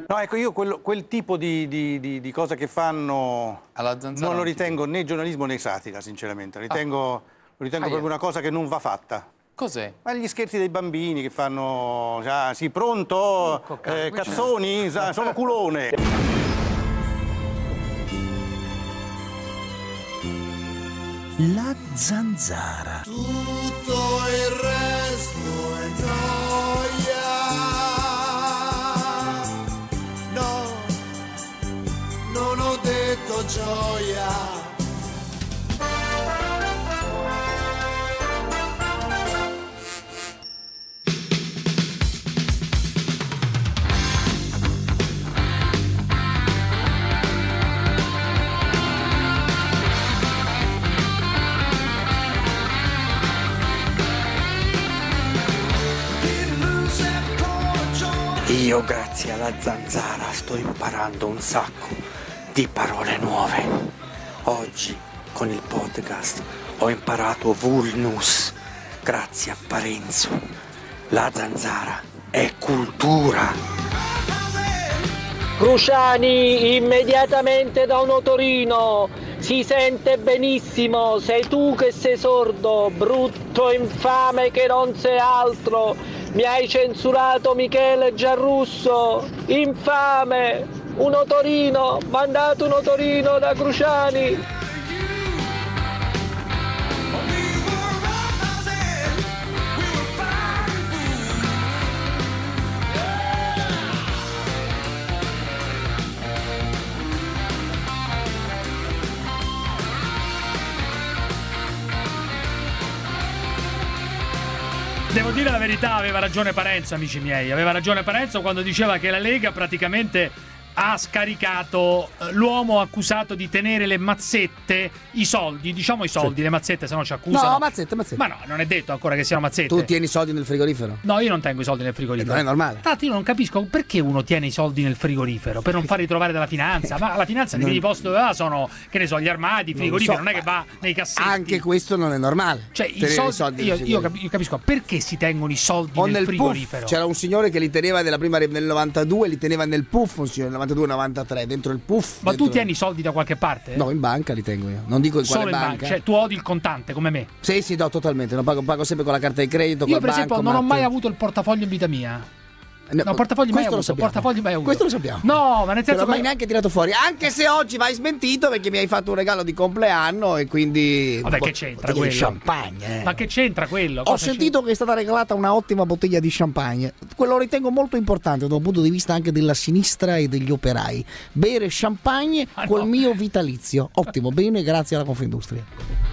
No, ecco, io quel tipo di cosa che fanno Alla Zanzara non lo ritengo né giornalismo né satira, sinceramente. Lo ritengo proprio una cosa che non va fatta. Cos'è? Ma gli scherzi dei bambini che fanno, sì, pronto, cazzoni, sono culone. La Zanzara. Tutto il resto è gioia. No, non ho detto gioia. Io, grazie alla Zanzara, sto imparando un sacco di parole nuove. Oggi, con il podcast, ho imparato vulnus, grazie a Parenzo. La Zanzara è cultura. Cruciani, immediatamente da un motorino, si sente benissimo, sei tu che sei sordo, brutto infame che non sei altro, mi hai censurato Michele Giarrusso, infame, un otorino, mandate un otorino da Cruciani. Devo dire la verità, aveva ragione Parenzo, amici miei. Aveva ragione Parenzo quando diceva che la Lega praticamente ha scaricato l'uomo accusato di tenere le mazzette, i soldi, diciamo i soldi, sì. Le mazzette, se no ci accusano. No, mazzette. Ma no, non è detto ancora che siano mazzette. Tu tieni i soldi nel frigorifero? No, io non tengo i soldi nel frigorifero. Non è normale. Tanto io non capisco perché uno tiene i soldi nel frigorifero, per non far ritrovare dalla finanza. Ma la finanza nei posti dove va sono, che ne so, gli armadi, i frigoriferi, non è che va nei cassetti. Anche questo non è normale. Cioè, i soldi io capisco perché si tengono i soldi nel frigorifero. Puff. C'era un signore che li teneva nel 92, li teneva nel puff, un signore nel 92-93. Dentro il puff. Ma tu tieni i soldi da qualche parte? No, in banca li tengo io. Non dico in solo quale in banca. Cioè, tu odi il contante come me? Sì, no, totalmente. Non pago sempre con la carta di credito. Io, per esempio, non ho mai avuto il portafoglio in vita mia. No, portafogli mai avuto. Portafogli mai avuto. Questo lo sappiamo. No, ma nel senso non l'ho mai neanche tirato fuori. Anche se oggi vai smentito perché mi hai fatto un regalo di compleanno e quindi. Vabbè, che c'entra quello? Di champagne. Ma che c'entra quello? Ho sentito che è stata regalata una ottima bottiglia di champagne. Quello ritengo molto importante da un punto di vista anche della sinistra e degli operai. Bere champagne col mio vitalizio. Ottimo, bene, grazie alla Confindustria.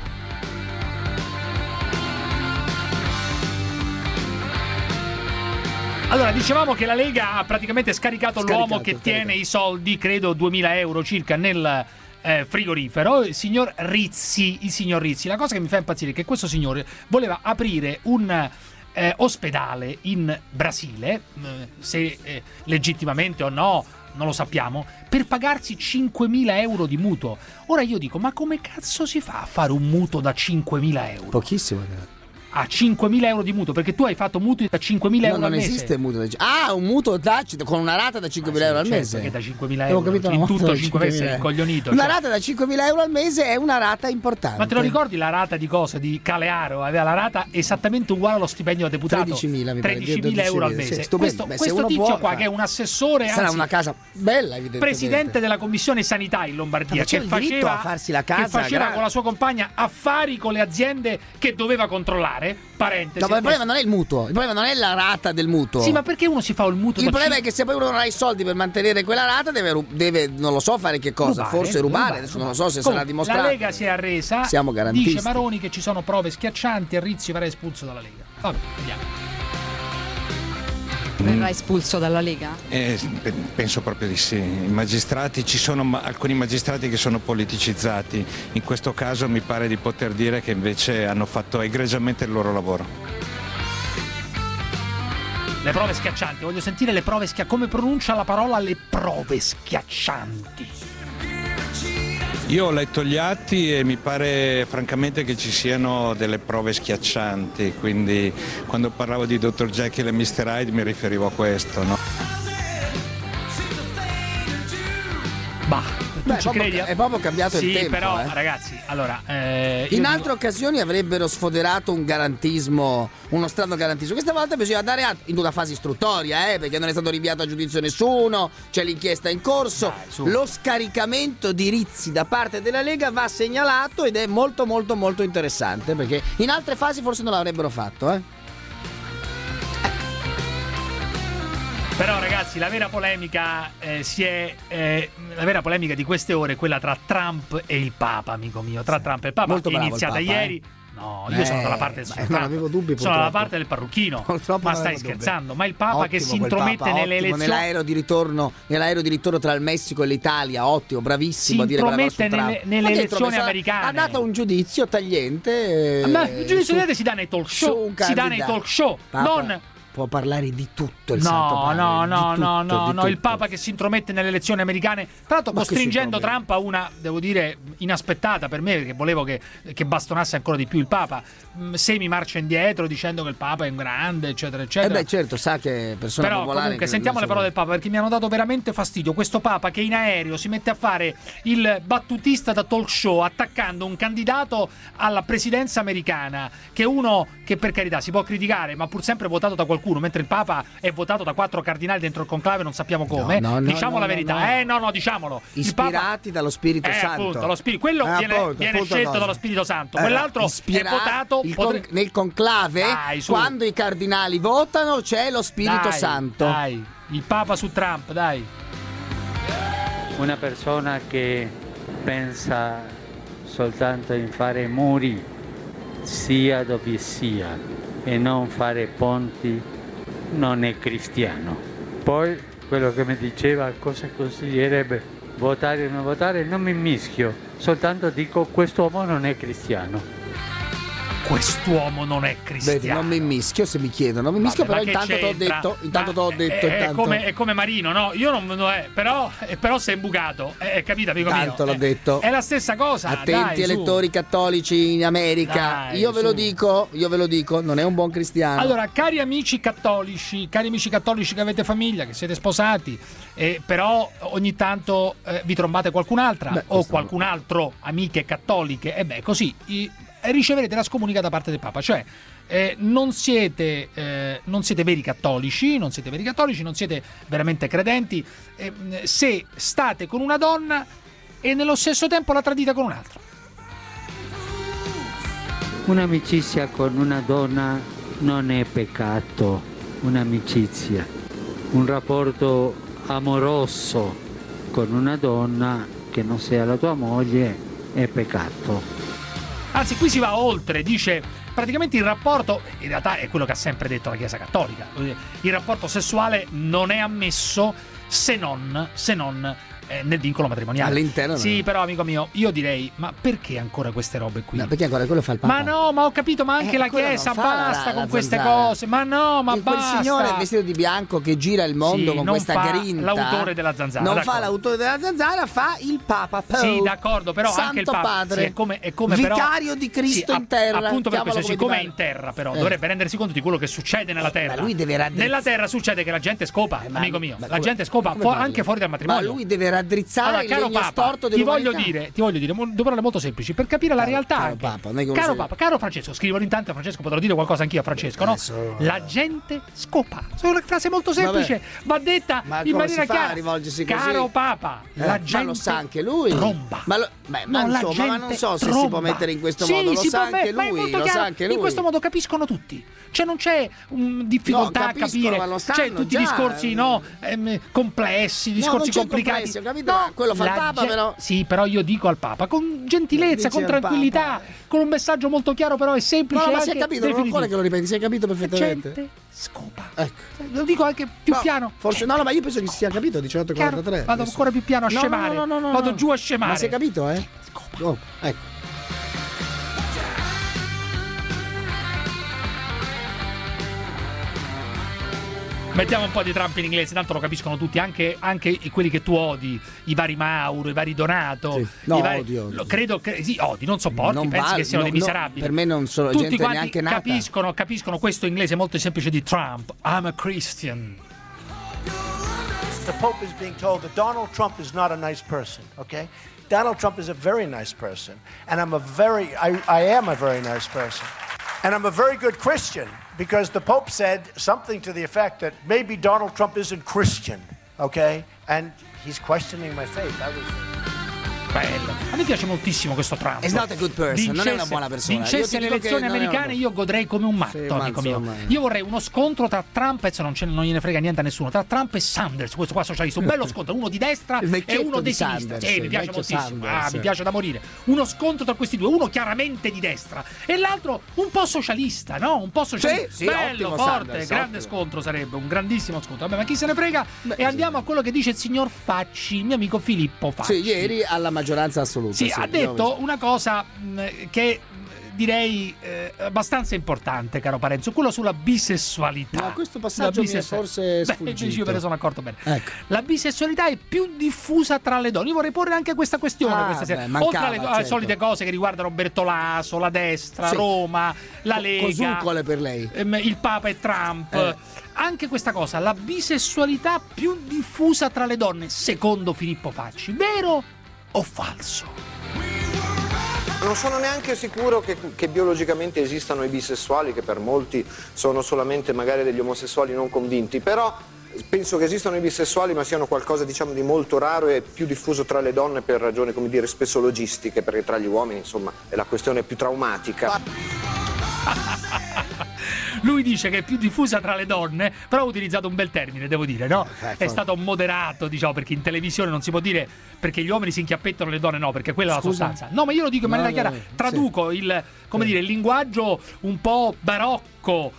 Allora, dicevamo che la Lega ha praticamente scaricato l'uomo che tiene i soldi, credo 2000 euro circa, nel frigorifero, il signor Rizzi. La cosa che mi fa impazzire è che questo signore voleva aprire un ospedale in Brasile, se legittimamente o no, non lo sappiamo, per pagarsi 5.000 euro di mutuo. Ora io dico, ma come cazzo si fa a fare un mutuo da 5.000 euro? Pochissimo, a 5.000 euro di mutuo, perché tu hai fatto mutui da 5.000 euro al mese. Non esiste mutuo. Un mutuo con una rata da 5.000 euro al mese. Che da 5.000 euro in tutto 5 mesi sei incoglionito. Una rata da 5.000 euro al mese è una rata importante. Ma te lo ricordi la rata di cosa? Di Calearo aveva la rata esattamente uguale allo stipendio da deputato, 13.000 euro al mese. Sì, questo tizio qua, che è un assessore, sarà una casa bella, evidentemente, presidente della commissione sanità in Lombardia, che faceva, farsi la casa, con la sua compagna affari con le aziende che doveva controllare. Parentesi. No, ma il problema non è il mutuo, il problema non è la rata del mutuo. Sì, ma perché uno si fa il mutuo? Il problema è che se poi uno non ha i soldi per mantenere quella rata, deve non lo so fare che cosa, forse rubare. Adesso non lo so se sarà dimostrato. La Lega si è arresa. Siamo garantisti. Dice Maroni che ci sono prove schiaccianti e Rizzi verrà espulso dalla Lega. Vabbè, vediamo. Verrà espulso dalla Lega? Penso proprio di sì. I magistrati, ci sono alcuni magistrati che sono politicizzati. In questo caso mi pare di poter dire che invece hanno fatto egregiamente il loro lavoro. Le prove schiaccianti, voglio sentire le prove schiaccianti. Come pronuncia la parola le prove schiaccianti? Io ho letto gli atti e mi pare francamente che ci siano delle prove schiaccianti, quindi quando parlavo di Dr. Jekyll e Mr. Hyde mi riferivo a questo, no? Tu ci credi? È proprio cambiato il tempo. Sì, però, ragazzi, allora. In altre occasioni avrebbero sfoderato un garantismo, uno strano garantismo. Questa volta bisogna andare in una fase istruttoria, perché non è stato rinviato a giudizio nessuno, c'è l'inchiesta in corso. Lo scaricamento di Rizzi da parte della Lega va segnalato ed è molto molto molto interessante, perché in altre fasi forse non l'avrebbero fatto, Però ragazzi, la vera polemica la vera polemica di queste ore è quella tra Trump e il Papa, amico mio. Tra Trump e il Papa, Molto è bravo iniziata il Papa, ieri. No, io sono dalla parte del signor non Trump. avevo dubbi, sono dalla parte del parrucchino. Ma stai scherzando? Ma il Papa che si intromette nelle elezioni, nell'aereo di ritorno tra il Messico e l'Italia, ottimo, bravissimo a dire brava su Trump. nelle elezioni americane. Ha dato un giudizio tagliente. Ma il giudizio tagliente si dà nei talk show, Papa non può parlare di tutto il Santo Padre. No, il Papa che si intromette nelle elezioni americane, tra l'altro costringendo Trump a una, devo dire, inaspettata per me, perché volevo che bastonasse ancora di più il Papa, semi marcia indietro dicendo che il Papa è un grande, eccetera eccetera. Certo, sa che è persona però popolare. Comunque sentiamo le parole del Papa, perché mi hanno dato veramente fastidio. Questo Papa che in aereo si mette a fare il battutista da talk show attaccando un candidato alla presidenza americana, che è uno che per carità si può criticare, ma pur sempre votato da qualcuno, mentre il Papa è votato da 4 cardinali dentro il conclave, non sappiamo come. Diciamo la verità. Diciamolo. Ispirati dallo Spirito Santo. Appunto, lo quello viene scelto dallo Spirito Santo. Quell'altro è votato nel conclave. Quando i cardinali votano c'è lo Spirito Santo. Dai, il Papa su Trump, dai. Una persona che pensa soltanto in fare muri, sia dove sia, e non fare ponti, non è cristiano. Poi quello che mi diceva cosa consiglierebbe votare o non votare, non mi mischio, soltanto dico quest'uomo non è cristiano. Quest'uomo non è cristiano. Vedi, non mi mischio se mi chiedono. Non mi mischio, però intanto t'ho detto. È come Marino, no? Io non però sei bucato. Capito, amico mio? Tanto l'ho detto. È la stessa cosa. Attenti, elettori cattolici in America. Io ve lo dico, non è un buon cristiano. Allora, cari amici cattolici che avete famiglia, che siete sposati, però ogni tanto vi trombate qualcun'altra o qualcun altro, amiche cattoliche, così riceverete la scomunica da parte del Papa, cioè non siete veri cattolici, non siete veramente credenti se state con una donna e nello stesso tempo la tradite con un'altra. Un'amicizia con una donna non è peccato, un'amicizia, un rapporto amoroso con una donna che non sia la tua moglie è peccato. Anzi, qui si va oltre, dice praticamente il rapporto, in realtà è quello che ha sempre detto la Chiesa Cattolica, il rapporto sessuale non è ammesso se non nel vincolo matrimoniale. All'interno. Sì, però amico mio, io direi, ma perché ancora queste robe qui? No, perché ancora quello fa il Papa? Ma no, ma ho capito, ma anche la Chiesa, basta con queste cose. Ma no, ma basta. Quel signore vestito di bianco che gira il mondo con questa grinta. L'autore della zanzara. Non fa l'autore della zanzara, fa il Papa. Sì, d'accordo, però Santo anche il Papa Padre, è come vicario di Cristo in terra. Appunto per questo, siccome è in terra, però dovrebbe rendersi conto di quello che succede nella terra. Ma lui deve raddrizzare. Nella terra succede che la gente scopa, amico mio. La gente scopa anche fuori dal matrimonio. Ma lui deve raddrizzare il legno storto dell'umanità. Ti voglio dire due parole molto semplici per capire la realtà. Caro Francesco, scrivono intanto a Francesco, potrò dire qualcosa anch'io a Francesco, no? La gente scopa. Sono una frase molto semplice, va detta in maniera chiara. Caro Papa, la gente ma lo sa anche lui. Tromba. Ma non so se si può mettere in questo modo, lo sa anche lui. In questo modo capiscono tutti. Cioè non c'è difficoltà a capire. C'è tutti i discorsi complessi, discorsi complicati. Quello fa il Papa, però. Sì, però io dico al Papa con gentilezza, con tranquillità, con un messaggio molto chiaro, però è semplice. No, ma si è capito, non ancora che lo ripeti, si è capito perfettamente. Gente scopa. Ecco. Lo dico anche più piano. Forse no, ma io penso che si sia capito 18:43. Vado ancora più piano a scemare. Vado giù a scemare. Ma si è capito, Scopa. Oh, ecco. Mettiamo un po' di Trump in inglese, tanto lo capiscono tutti, anche quelli che tu odi, i vari Mauro, i vari Donato. Sì. No, odio. Credo che sì, odi, non sopporti, pensi che siano dei miserabili. Per me non sono tutti gente neanche nata. Capiscono questo inglese molto semplice di Trump. I'm a Christian. the Pope is being told that Donald Trump is not a nice person, okay? Donald Trump is a very nice person, and I am a very nice person. And I'm a very good Christian, because the Pope said something to the effect that maybe Donald Trump isn't Christian, okay? And he's questioning my faith. Bello. A me piace moltissimo questo Trump. Is not a good person, non è una buona persona. Vincesse le elezioni americane, io godrei come un matto, amico mio. Io vorrei uno scontro tra Trump e non gliene frega niente a nessuno, tra Trump e Sanders, questo qua socialista, un bello scontro, uno di destra e uno di sinistra. Sì, mi piace moltissimo. Mi piace da morire. Uno scontro tra questi due, uno chiaramente di destra e l'altro un po' socialista, no? Un po' socialista. Sì, bello, forte, Sanders, grande scontro sarebbe, un grandissimo scontro. Vabbè, ma chi se ne frega? E andiamo a quello che dice il signor Facci, il mio amico Filippo Facci. Sì, ieri alla maggioranza assoluta. Sì, ha detto una cosa che direi abbastanza importante, caro Parenzo, quello sulla bisessualità. Ma questo passaggio mi è forse sfuggito. Io me ne sono accorto bene. Ecco. La bisessualità è più diffusa tra le donne. Io vorrei porre anche questa questione questa sera. Oltre alle solite cose che riguardano Bertolaso, la destra, sì. Roma, la Lega, cosuncole per lei, il Papa e Trump. Anche questa cosa, la bisessualità più diffusa tra le donne, secondo Filippo Facci. Vero o falso? Non sono neanche sicuro che biologicamente esistano i bisessuali, che per molti sono solamente magari degli omosessuali non convinti, però penso che esistano i bisessuali, ma siano qualcosa, diciamo, di molto raro e più diffuso tra le donne per ragioni, come dire, spesso logistiche, perché tra gli uomini, insomma, è la questione più traumatica. Lui dice che è più diffusa tra le donne, però ha utilizzato un bel termine, devo dire, no? È stato moderato, diciamo, perché in televisione non si può dire perché gli uomini si inchiappettano, le donne no, perché quella è la sostanza. No, ma io lo dico in maniera chiara, traduco il linguaggio un po' barocco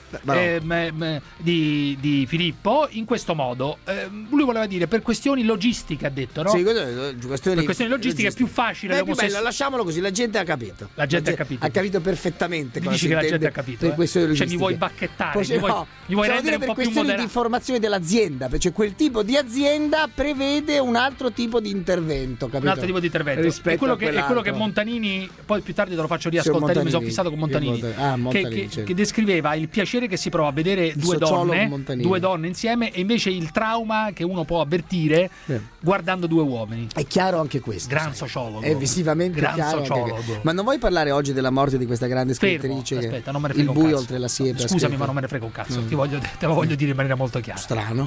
di Filippo in questo modo. Lui voleva dire per questioni logistiche, ha detto, no? Sì, per questioni logistiche è più facile. È più bello, lasciamolo così, la gente ha capito. La gente ha capito. Ha capito perfettamente. Dici che la gente ha capito. Per questioni logistiche. Cioè mi vuoi bacchettare, mi vuoi rendere un po' più moderato. Di informazione dell'azienda, perché quel tipo di azienda prevede un altro tipo di intervento, capito? Un altro tipo di intervento. È quello che Montanini, poi più tardi te lo faccio riascoltare, io mi sono fissato con Montanini, che descriveva il piacere che si prova a vedere due donne insieme e invece il trauma che uno può avvertire guardando due uomini. È chiaro anche questo. Gran sociologo. È visivamente chiaro. Ma non vuoi parlare oggi della morte di questa grande scrittrice? Aspetta, non me ne frega Il buio oltre la siepe. Scusami, ma non me ne frega un cazzo. Te lo voglio dire in maniera molto chiara. Strano.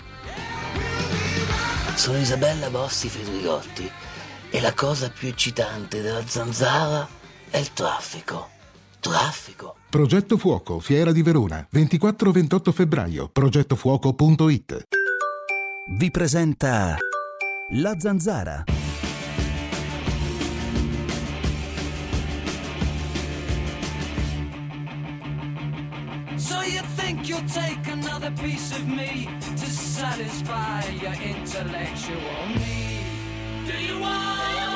Sono Isabella Bossi Fedrigotti e la cosa più eccitante della zanzara è il traffico. Progetto Fuoco, Fiera di Verona, 24-28 febbraio, progettofuoco.it. Vi presenta La Zanzara. So you think you'll take another piece of me to satisfy your intellectual need? Do you want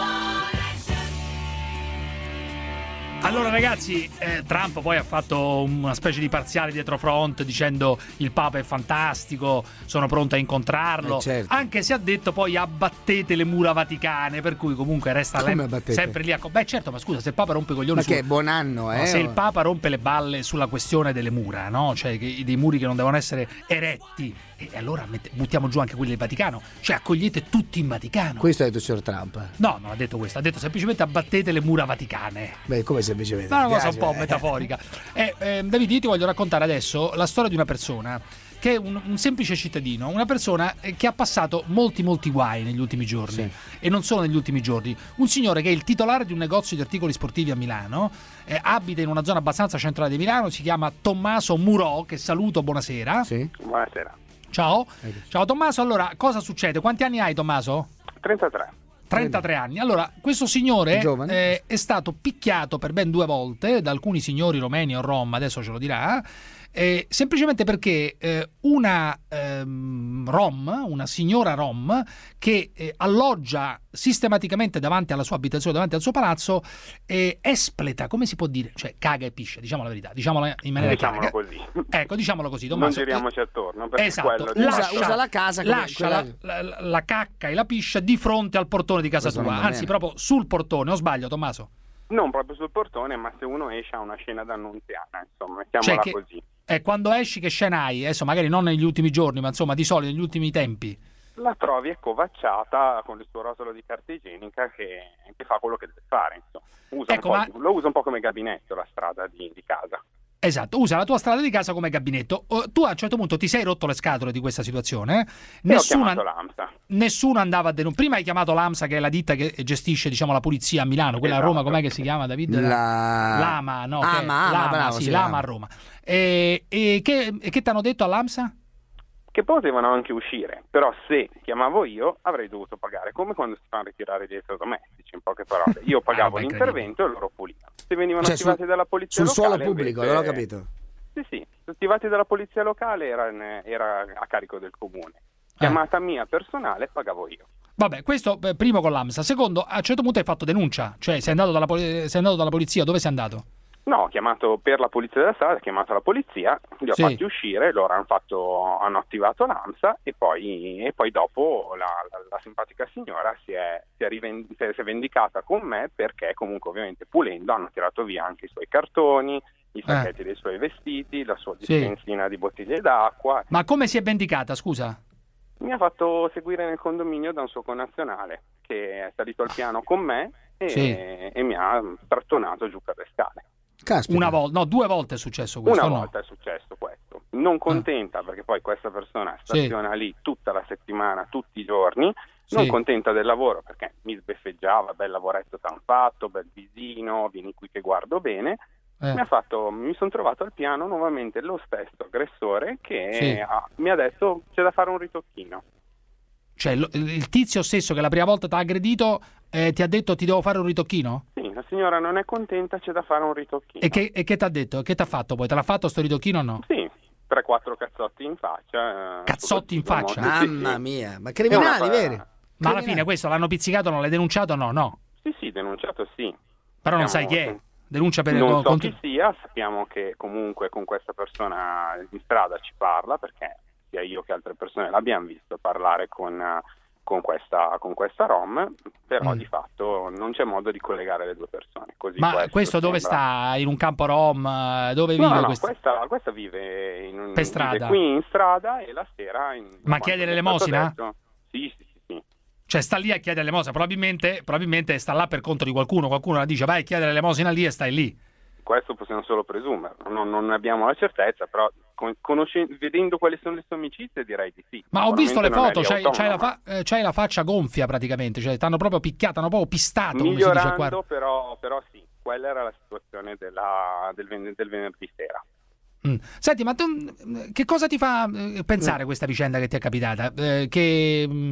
Allora ragazzi, Trump poi ha fatto una specie di parziale dietro front dicendo il Papa è fantastico, sono pronto a incontrarlo, certo. Anche se ha detto poi abbattete le mura vaticane, per cui comunque resta sempre lì beh certo, ma scusa, se il Papa rompe i coglioni, ma che è buon anno, se il Papa rompe le balle sulla questione delle mura, no? Cioè dei muri che non devono essere eretti, e allora buttiamo giù anche quelli del Vaticano, cioè accogliete tutti in Vaticano. Questo ha detto il signor Trump? No, non ha detto questo, ha detto semplicemente abbattete le mura vaticane. Beh, come semplicemente? Ma è una cosa un po' metaforica. David, io ti voglio raccontare adesso la storia di una persona che è un semplice cittadino, una persona che ha passato molti guai negli ultimi giorni, sì. E non solo negli ultimi giorni. Un signore che è il titolare di un negozio di articoli sportivi a Milano, abita in una zona abbastanza centrale di Milano, si chiama Tommaso Murò, che saluto, buonasera. Sì. Buonasera. Ciao Tommaso, allora cosa succede? Quanti anni hai, Tommaso? 33 anni. Allora, questo signore è stato picchiato per ben 2 volte da alcuni signori romeni o rom, adesso ce lo dirà, semplicemente perché una signora rom che alloggia sistematicamente davanti alla sua abitazione, davanti al suo palazzo, espleta, come si può dire? Cioè caga e piscia, diciamo la verità, diciamola in maniera chiara. Così. Ecco, diciamolo così, Tommaso. Non giriamoci attorno, perché esatto. Usa la casa come lascia la cacca e la piscia di fronte al portone di casa tua, anzi proprio sul portone, o sbaglio, Tommaso? Non proprio sul portone, ma se uno esce a una scena d'annunziana, insomma, mettiamola così. Quando esci che scena hai? Adesso magari non negli ultimi giorni, ma insomma di solito negli ultimi tempi. la trovi accovacciata con il suo rotolo di carta igienica che fa quello che deve fare, insomma. Lo usa un po' come gabinetto la strada di casa. Esatto, usa la tua strada di casa come gabinetto. Tu a un certo punto ti sei rotto le scatole di questa situazione. Ho chiamato l'AMSA. Nessuno andava a denunciare. Prima hai chiamato l'AMSA, che è la ditta che gestisce, diciamo, la polizia a Milano, quella a Roma, com'è che si chiama, David? L'AMA, no? L'AMA a Roma. E che ti hanno detto all'AMSA? Che potevano anche uscire, però se chiamavo io avrei dovuto pagare, come quando si fanno ritirare gli elettrodomestici, in poche parole. Io pagavo l'intervento e loro pulivano. Se venivano attivati dalla polizia sul locale... suolo pubblico, invece, non ho capito. Sì, attivati dalla polizia locale era a carico del comune. Chiamata mia personale pagavo io. Vabbè, questo primo con l'AMSA. Secondo, a un certo punto hai fatto denuncia, cioè sei andato dalla polizia, dove sei andato? No, ho chiamato per la polizia della strada, ho chiamato la polizia, li ho fatti uscire, loro hanno attivato l'AMSA e poi dopo la simpatica signora si è vendicata con me, perché comunque ovviamente pulendo hanno tirato via anche i suoi cartoni, i sacchetti dei suoi vestiti, la sua dispensina di bottiglie d'acqua. Ma come si è vendicata, scusa? Mi ha fatto seguire nel condominio da un suo connazionale che è salito al piano con me e mi ha strattonato giù per le scale. Caspita. Una volta, no, 2 volte è successo questo. Una volta è successo questo. Non contenta, perché poi questa persona staziona lì tutta la settimana, tutti i giorni, non contenta del lavoro, perché mi sbeffeggiava, bel lavoretto t'han fatto, bel visino, vieni qui che guardo bene. Mi sono trovato al piano nuovamente lo stesso aggressore che mi ha detto c'è da fare un ritocchino. Cioè il tizio stesso che la prima volta ti ha aggredito ti ha detto ti devo fare un ritocchino? Sì, la signora non è contenta, c'è da fare un ritocchino. E che ti ha detto? Che ti ha fatto poi? Te l'ha fatto sto ritocchino o no? Sì, 3-4 cazzotti in faccia. Cazzotti in faccia? Mamma mia, ma criminali, veri? Ma alla fine questo l'hanno pizzicato, non l'hai denunciato o no? No. Sì, denunciato sì. Però non sai chi è? Denuncia per non so chi sia, sappiamo che comunque con questa persona in strada ci parla, perché sia io che altre persone l'abbiamo visto parlare con questa Rom, però di fatto non c'è modo di collegare le due persone. Così ma questo dove sta? In un campo Rom? Dove vive? No, questa vive per strada. Vive qui in strada e la sera... Ma chiede l'elemosina? Sì. Cioè sta lì a chiedere l'elemosina, probabilmente sta là per conto di qualcuno la dice vai a chiedere l'elemosina lì e stai lì. Questo possiamo solo presumere, non abbiamo la certezza, però vedendo quali sono le sue amicizie direi di sì. Ma ho visto le foto, c'hai la faccia gonfia praticamente, cioè t'hanno proprio picchiato, t'hanno proprio pistato, come si dice qua. Però sì, quella era la situazione del venerdì sera. Senti, ma tu, che cosa ti fa pensare questa vicenda che ti è capitata? Che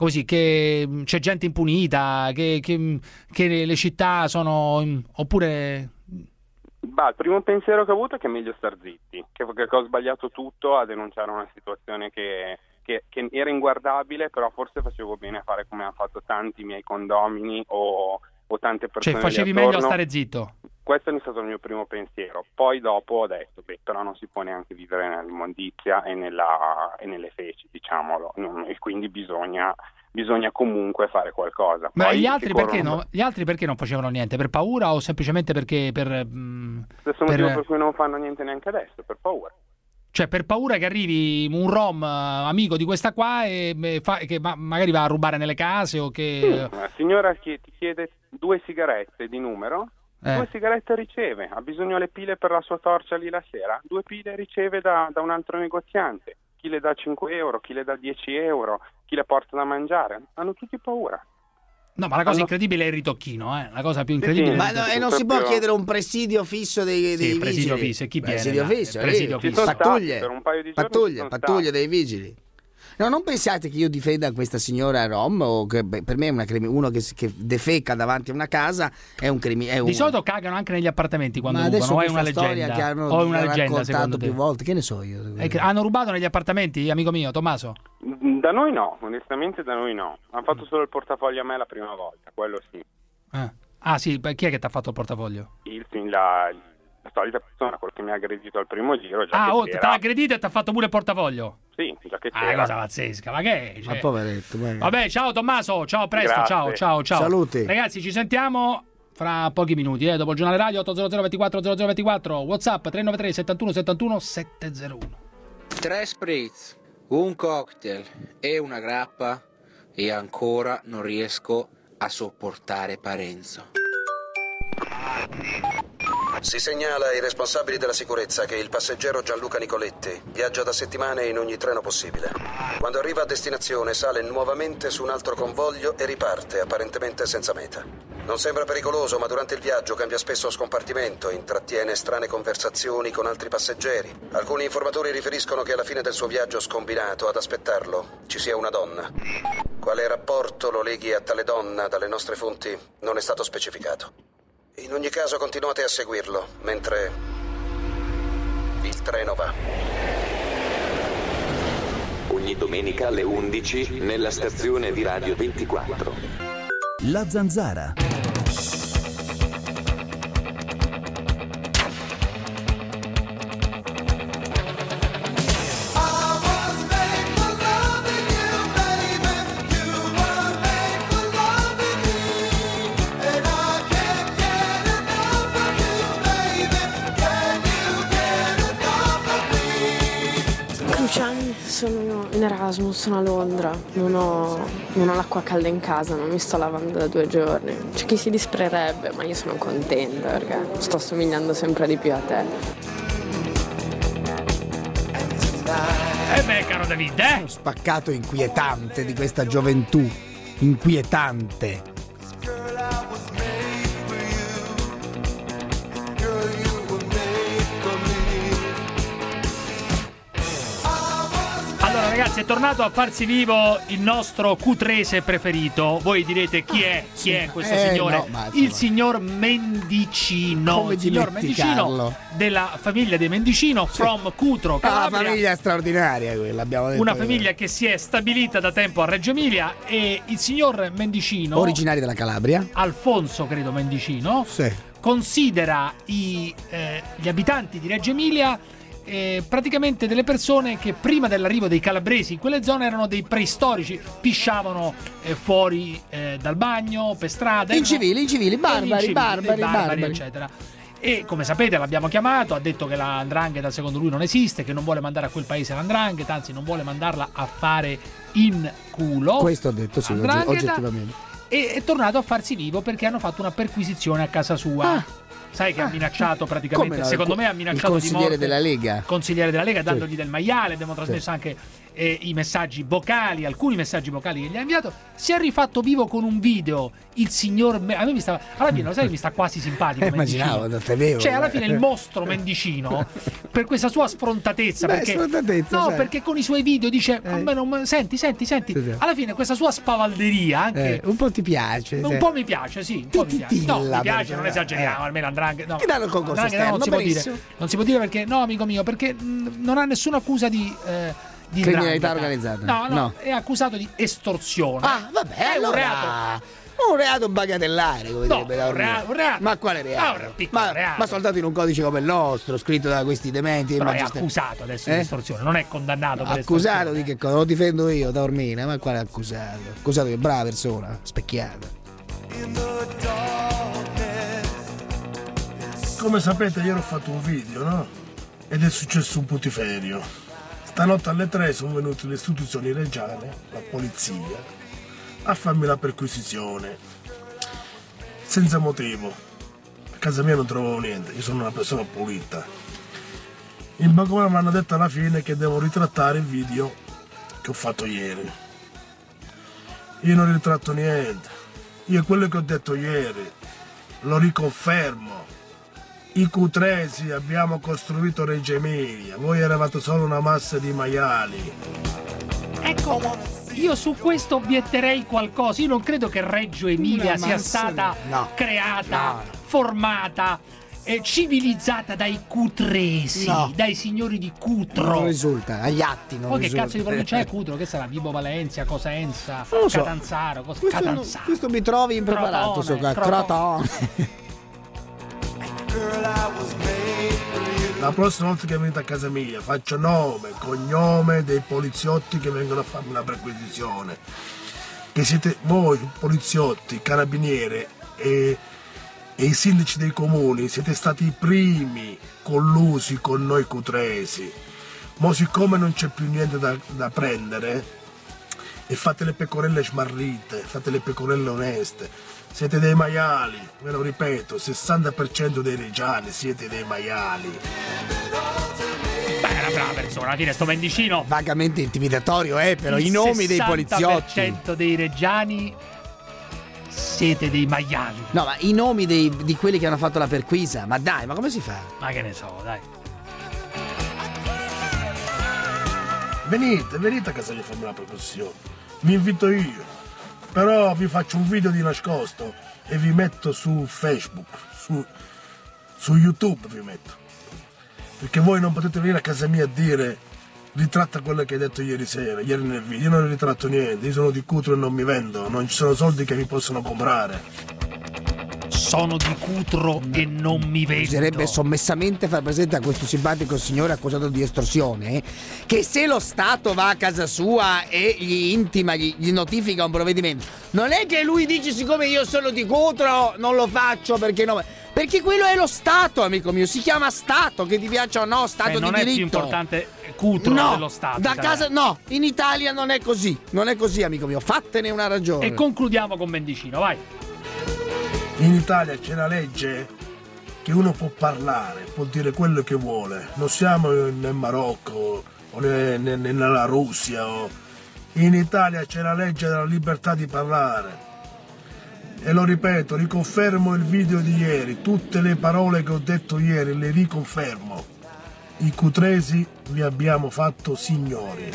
c'è gente impunita, che le città sono... oppure... Il primo pensiero che ho avuto è che è meglio star zitti, che ho sbagliato tutto a denunciare una situazione che era inguardabile, però forse facevo bene a fare come hanno fatto tanti miei condomini o tante persone. Cioè facevi meglio a stare zitto? Questo è stato il mio primo pensiero. Poi dopo ho detto, però non si può neanche vivere nell'immondizia e nelle feci, diciamolo, e quindi bisogna comunque fare qualcosa. Ma gli altri perché non facevano niente? Per paura o semplicemente perché stesso motivo per cui non fanno niente neanche adesso, per paura. Cioè per paura che arrivi un rom amico di questa qua e che magari va a rubare nelle case o che... La signora ti chiede 2 sigarette di numero, 2 sigarette riceve, ha bisogno le pile per la sua torcia lì la sera, 2 pile riceve da un altro negoziante, chi le dà 5 euro, chi le dà 10 euro, chi le porta da mangiare, hanno tutti paura. No, ma la cosa incredibile è il ritocchino, la cosa più incredibile. Ma non si può chiedere un presidio fisso dei vigili? Presidio fisso, e chi presidio fisso, pattuglie dei vigili. No, non pensate che io difenda questa signora Rom, o che per me è uno che defeca davanti a una casa è un criminale. Di solito cagano anche negli appartamenti quando rubano, o è una leggenda? Che hanno o è una leggenda secondo te? Più volte, che ne so io. Hanno rubato negli appartamenti, amico mio, Tommaso? Da noi no, onestamente da noi no. Hanno fatto solo il portafoglio a me la prima volta, quello sì. Sì, chi è che ti ha fatto il portafoglio? La solita persona, quello che mi ha aggredito al primo giro. Ti ha aggredito e ti ha fatto pure il portafoglio? Sì, già che c'era. È una cosa pazzesca, ma che è? Ma poveretto. Vabbè, ciao Tommaso, ciao, presto, Grazie. ciao. Saluti. Ragazzi, ci sentiamo fra pochi minuti, dopo il giornale radio 800 24 0024, WhatsApp 393 71 71 701. 3 spritz, Un cocktail e una grappa e ancora non riesco a sopportare Parenzo. Si segnala ai responsabili della sicurezza che il passeggero Gianluca Nicoletti viaggia da settimane in ogni treno possibile. Quando arriva a destinazione sale nuovamente su un altro convoglio e riparte, apparentemente senza meta. Non sembra pericoloso, ma durante il viaggio cambia spesso scompartimento, intrattiene strane conversazioni con altri passeggeri. Alcuni informatori riferiscono che alla fine del suo viaggio scombinato ad aspettarlo ci sia una donna. Quale rapporto lo leghi a tale donna dalle nostre fonti non è stato specificato. In ogni caso continuate a seguirlo, mentre il treno va. Ogni domenica alle 11 nella stazione di Radio 24. La Zanzara. Sono in Erasmus, sono a Londra, non ho l'acqua calda in casa, non mi sto lavando da 2 giorni. C'è chi si dispererebbe, ma io sono contenta perché sto somigliando sempre di più a te. Beh, caro David, Uno spaccato inquietante di questa gioventù, inquietante. Ragazzi, è tornato a farsi vivo il nostro cutrese preferito. Voi direte chi è questo signore? No, ma il signor Mendicino. Come il signor Mendicino della famiglia dei Mendicino from Cutro, Calabria. Una famiglia straordinaria quella, abbiamo detto. Una famiglia che si è stabilita da tempo a Reggio Emilia, e il signor Mendicino, originario della Calabria, Alfonso credo Mendicino, sì, considera gli abitanti di Reggio Emilia praticamente delle persone che prima dell'arrivo dei calabresi in quelle zone erano dei preistorici, pisciavano fuori dal bagno, per strada, incivili, barbari, eccetera. E come sapete l'abbiamo chiamato, ha detto che la 'ndrangheta secondo lui non esiste, che non vuole mandare a quel paese la 'ndrangheta, anzi non vuole mandarla a fare in culo. Questo ha detto, sì, oggettivamente. E è tornato a farsi vivo perché hanno fatto una perquisizione a casa sua. Sai che ha minacciato praticamente, secondo me ha minacciato il consigliere della Lega. Consigliere della Lega, dandogli del maiale. Abbiamo trasmesso anche i messaggi vocali, alcuni messaggi vocali che gli ha inviato. Si è rifatto vivo con un video. Il signor a me mi sta, alla fine, lo sai, mi sta quasi simpatico. Immaginavo, da te vedo. Cioè, alla fine il mostro Mendicino, per questa sua sfrontatezza, perché con i suoi video dice: senti. Alla fine questa sua spavalderia anche un po' ti piace. Un po' mi piace, sì. Un po' mi piace. No, mi piace, non esageriamo, almeno Andrangheta. No. Ti danno il concorso esterno, non si può dire perché, no, amico mio, perché non ha nessuna accusa di criminalità organizzata. No, è accusato di estorsione. Vabbè, allora un reato bagatellare, come direbbe da un reato. Ma quale reato? Ma soltanto in un codice come il nostro, scritto da questi dementi. Però è accusato adesso di estorsione, non è condannato per accusato di che cosa? Lo difendo io, Taormina, ma quale accusato? Accusato di brava persona, specchiata. Come sapete io ho fatto un video, no? Ed è successo un putiferio. Stanotte alle 3 sono venute le istituzioni reggiane, la polizia, a farmi la perquisizione. Senza motivo. A casa mia non trovavo niente, io sono una persona pulita. In bancomat mi hanno detto alla fine che devo ritrattare il video che ho fatto ieri. Io non ritratto niente. Io quello che ho detto ieri lo riconfermo. I cutresi abbiamo costruito Reggio Emilia, voi eravate solo una massa di maiali. Ecco, io su questo obietterei qualcosa. Io non credo che Reggio Emilia sia stata creata, formata, civilizzata dai cutresi, dai signori di Cutro. Non risulta, agli atti non risulta. Che cazzo di provincia è Cutro? Che sarà? Vibo Valencia, Cosenza, Catanzaro, Catanzaro. Questo mi trovi impreparato, Crotone. La prossima volta che venite a casa mia faccio nome, cognome dei poliziotti che vengono a farmi una perquisizione. Che siete voi, poliziotti, carabinieri e i sindaci dei comuni, siete stati i primi collusi con noi cutresi. Ma siccome non c'è più niente da prendere, e fate le pecorelle smarrite, fate le pecorelle oneste, siete dei maiali, ve lo ripeto, 60% dei reggiani siete dei maiali. Beh, è una brava persona, alla fine sto mendicino. Vagamente intimidatorio, però i nomi dei poliziotti. Il 60% dei reggiani siete dei maiali. No, ma i nomi di quelli che hanno fatto la perquisa, ma dai, ma come si fa? Ma che ne so, dai. Venite a casa di farmi la percussione. Vi invito io. Però vi faccio un video di nascosto e vi metto su Facebook, su YouTube vi metto. Perché voi non potete venire a casa mia a dire ritratta quello che hai detto ieri nel video. Io non ritratto niente, io sono di Cutro e non mi vendo, non ci sono soldi che mi possono comprare. Sono di Cutro e non mi vendo. Bisognerebbe sommessamente far presente a questo simpatico signore accusato di estorsione che se lo Stato va a casa sua e gli intima, gli notifica un provvedimento, non è che lui dice siccome io sono di Cutro non lo faccio perché no. Perché quello è lo Stato, amico mio, si chiama Stato, che ti piaccia o no, Stato di diritto. Non è più importante Cutro dello Stato. Da casa, no, in Italia non è così, amico mio, fattene una ragione. E concludiamo con Mendicino, vai. In Italia c'è la legge che uno può parlare, può dire quello che vuole. Non siamo nel Marocco o nella Russia. In Italia c'è la legge della libertà di parlare. E lo ripeto, riconfermo il video di ieri. Tutte le parole che ho detto ieri le riconfermo. I cutresi vi abbiamo fatto signori.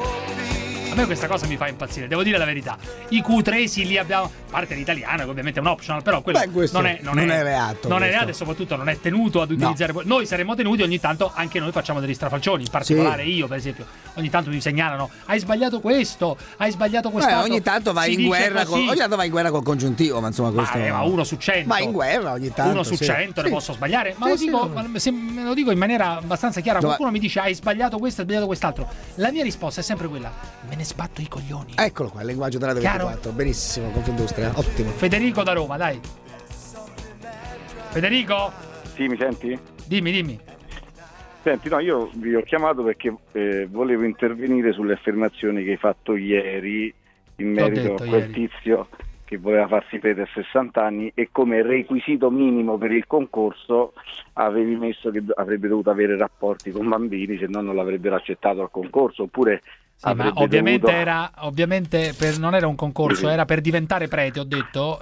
A me questa cosa mi fa impazzire, devo dire la verità. I cutresi li abbiamo, a parte l'italiano che ovviamente è un optional, però quello non è reato. Non è reato e soprattutto non è tenuto ad utilizzare. No. Noi saremmo tenuti, ogni tanto anche noi facciamo degli strafalcioni, in particolare io per esempio. Ogni tanto mi segnalano, hai sbagliato questo, hai sbagliato quest'altro. Ogni tanto vai in guerra col congiuntivo, ma insomma questo ma 1 su 100. Ma in guerra ogni tanto 1 su 100 ne posso sbagliare, ma me lo dico in maniera abbastanza chiara. Qualcuno mi dice hai sbagliato questo, hai sbagliato quest'altro. La mia risposta è sempre quella: me ne sbatto i coglioni. Eccolo qua, il linguaggio della 24. Benissimo, Confindustria, ottimo. Federico da Roma, dai. Federico? Sì, mi senti? Dimmi. Senti, no, io vi ho chiamato perché volevo intervenire sulle affermazioni che hai fatto ieri in merito a quel tizio che voleva farsi prete a 60 anni e come requisito minimo per il concorso avevi messo che avrebbe dovuto avere rapporti con bambini, se no non l'avrebbero accettato al concorso, oppure ma ovviamente non era un concorso, era per diventare prete, ho detto,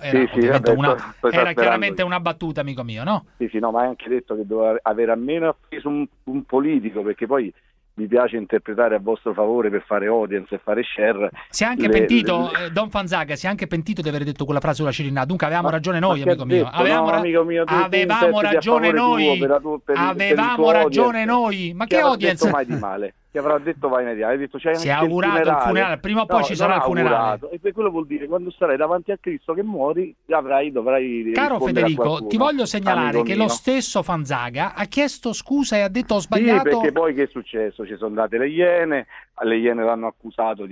era chiaramente una battuta, amico mio, no? Sì, no, ma hai anche detto che doveva avere almeno appeso un politico, perché poi mi piace interpretare a vostro favore per fare audience e fare share. Si è anche pentito, Don Fanzaga, si è anche pentito di aver detto quella frase sulla Cirinà, dunque avevamo ragione noi, amico mio. Avevamo ragione noi. Avevamo ragione noi. Ma che audience? Mai di male. Ti avrà detto vai in Hai detto si è augurato il funerale, prima o poi ci sarà il funerale. E per quello vuol dire quando sarai davanti a Cristo che muori dovrai. Caro Federico, ti voglio segnalare che lo stesso Fanzaga ha chiesto scusa e ha detto ho sbagliato. Sì, perché poi che è successo? Ci sono andate le Iene l'hanno accusato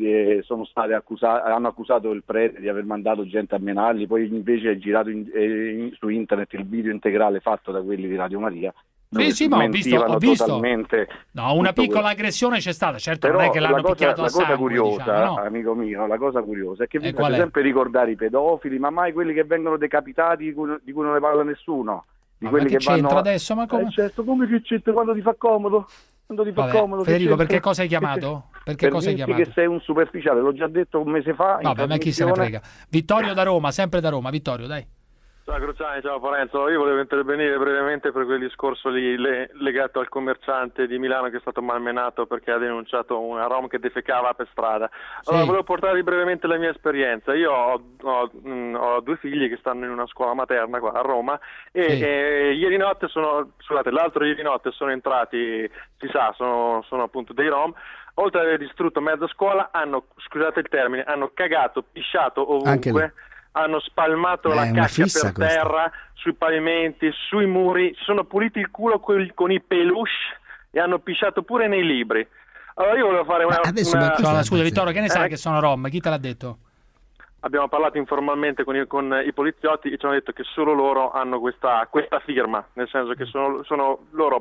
hanno accusato il prete di aver mandato gente a menarli, poi invece è girato su internet il video integrale fatto da quelli di Radio Maria. Sì, ma ho visto. No, una piccola aggressione c'è stata, certo. Però non è che l'hanno picchiato a sangue. La cosa curiosa, diciamo, no? Amico mio, la cosa curiosa è che vi faccio sempre ricordare i pedofili, ma mai quelli che vengono decapitati di cui non ne parla nessuno. Di quelli che c'entra adesso? Ma come? Certo, come che c'entra quando ti fa comodo? Comodo, Federico, perché cosa hai chiamato? Perché cosa hai chiamato? Che sei un superficiale, l'ho già detto un mese fa. Vabbè, ma chi se ne frega. Vittorio da Roma, sempre da Roma. Vittorio, dai. Ciao Cruciani, ciao Parenzo, io volevo intervenire brevemente per quel discorso lì legato al commerciante di Milano che è stato malmenato perché ha denunciato una rom che defecava per strada. Allora, volevo portarvi brevemente la mia esperienza. Io ho 2 figli che stanno in una scuola materna qua a Roma e l'altro ieri notte sono entrati, si sa, sono appunto dei rom. Oltre ad aver distrutto mezza scuola, scusate il termine, hanno cagato, pisciato ovunque. Hanno spalmato la cacca per terra, sui pavimenti, sui muri, si sono puliti il culo con i peluche e hanno pisciato pure nei libri. Allora io volevo fare scusa Vittorio, che ne sai che sono rom? Chi te l'ha detto? Abbiamo parlato informalmente con i poliziotti e ci hanno detto che solo loro hanno questa firma, nel senso che sono loro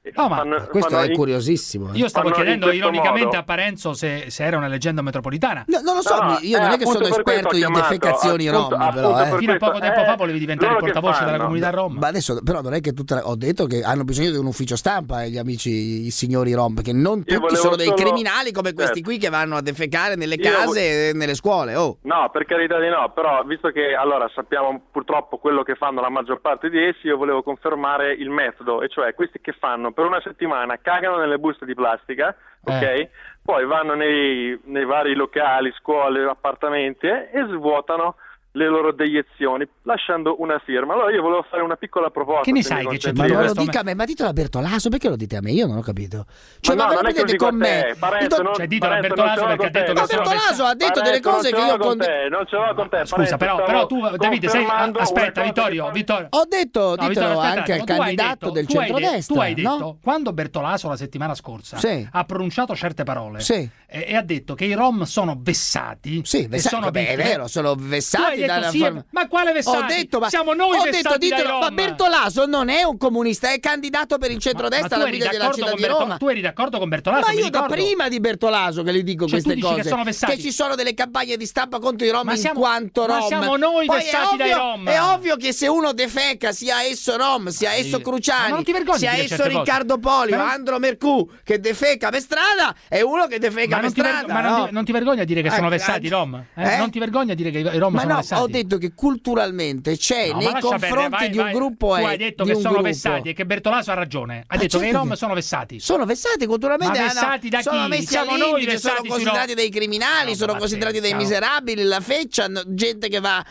questo è curiosissimo. Io stavo chiedendo ironicamente modo. a Parenzo se era una leggenda metropolitana. No, non lo so, io non è che sono esperto di defecazioni rom, però. Fino a poco tempo fa volevi diventare il portavoce della comunità rom. Ma adesso, però, non è che ho detto che hanno bisogno di un ufficio stampa gli amici, i signori rom, perché non tutti sono dei criminali come questi qui che vanno a defecare nelle case e nelle scuole. No, per carità di no, però visto che allora sappiamo purtroppo quello che fanno la maggior parte di essi, io volevo confermare il metodo, e cioè questi che fanno per una settimana cagano nelle buste di plastica, ok? Poi vanno nei vari locali, scuole, appartamenti e svuotano le loro deiezioni lasciando una firma. Allora io volevo fare una piccola proposta. Che ne sai che c'è ma non lo dica a me, ma ditelo a Bertolaso, perché lo dite a me? Io non ho capito. Cioè, ma non è che con me. Cioè, ditelo a Bertolaso perché ha detto che Bertolaso ha detto delle cose che io non ce l'ho con te. Scusa, però tu, Davide, aspetta, Vittorio. Ho detto, ditelo anche al candidato del centrodestra. Tu hai detto, quando Bertolaso la settimana scorsa ha pronunciato certe parole e ha detto che i rom sono vessati. Sì, è vero, sono vessati dalla forma. Ma quale vessati? Siamo noi vessati dai rom. Ma Bertolaso non è un comunista, è candidato per il centrodestra alla guida della città di Roma. Tu eri d'accordo con Bertolaso? Ma io da prima di Bertolaso che gli dico queste cose, che sono vessati. Che ci sono delle campagne di stampa contro i rom quanto rom. Ma siamo noi vessati dai rom. È ovvio che se uno defeca, sia esso rom, sia esso Cruciani, sia esso Riccardo Polio, Andro Mercù, che defeca per strada, è uno che defeca per strada. Ma non ti vergogna a dire che sono vessati i rom? Non ti vergogna a dire che i rom sono vessati? Ho detto che culturalmente c'è nei confronti di un gruppo. Tu hai detto che sono vessati e che Bertolaso ha ragione. Ha detto che i rom sono vessati. Sono vessati culturalmente. Ma vessati da chi? Sono messi Siamo noi all'indice, sono considerati dei criminali, sono considerati dei miserabili, la feccia, gente che va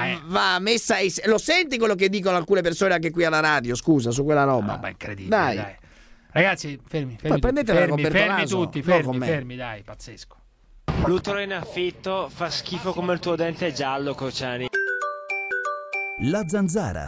messa. Lo senti quello che dicono alcune persone anche qui alla radio? Scusa, su quella roba. Roba incredibile. Dai. Ragazzi, fermi tutti, fermi, dai, pazzesco. L'utero in affitto fa schifo come il tuo dente giallo, Cruciani. La Zanzara.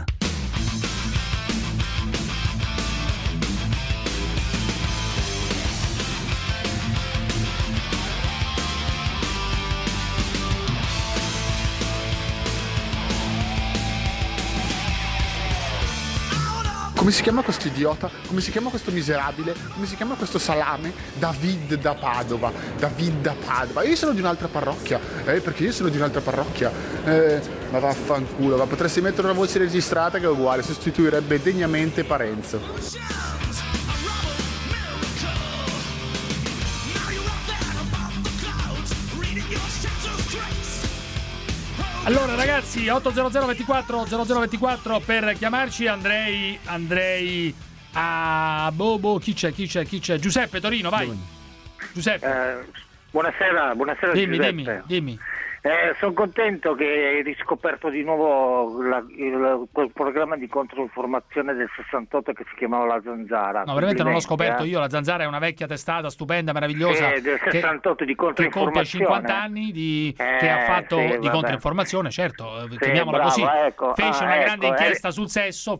Come si chiama questo idiota? Come si chiama questo miserabile? Come si chiama questo salame? David da Padova. Io sono di un'altra parrocchia. Perché io sono di un'altra parrocchia. Ma vaffanculo. Ma potresti mettere una voce registrata che è uguale, sostituirebbe degnamente Parenzo. Allora ragazzi, 800 24 0024 per chiamarci. Andrei a chi c'è? Giuseppe Torino, vai. Giuseppe. Buonasera dimmi. Sono contento che hai riscoperto di nuovo quel programma di controinformazione del 68 che si chiamava La Zanzara. No, veramente non l'ho scoperto io. La Zanzara è una vecchia testata stupenda, meravigliosa, del 68 di controinformazione, che compie 50 anni che ha fatto di controinformazione, certo, chiamiamola così. Ecco. Fece una grande inchiesta sul sesso,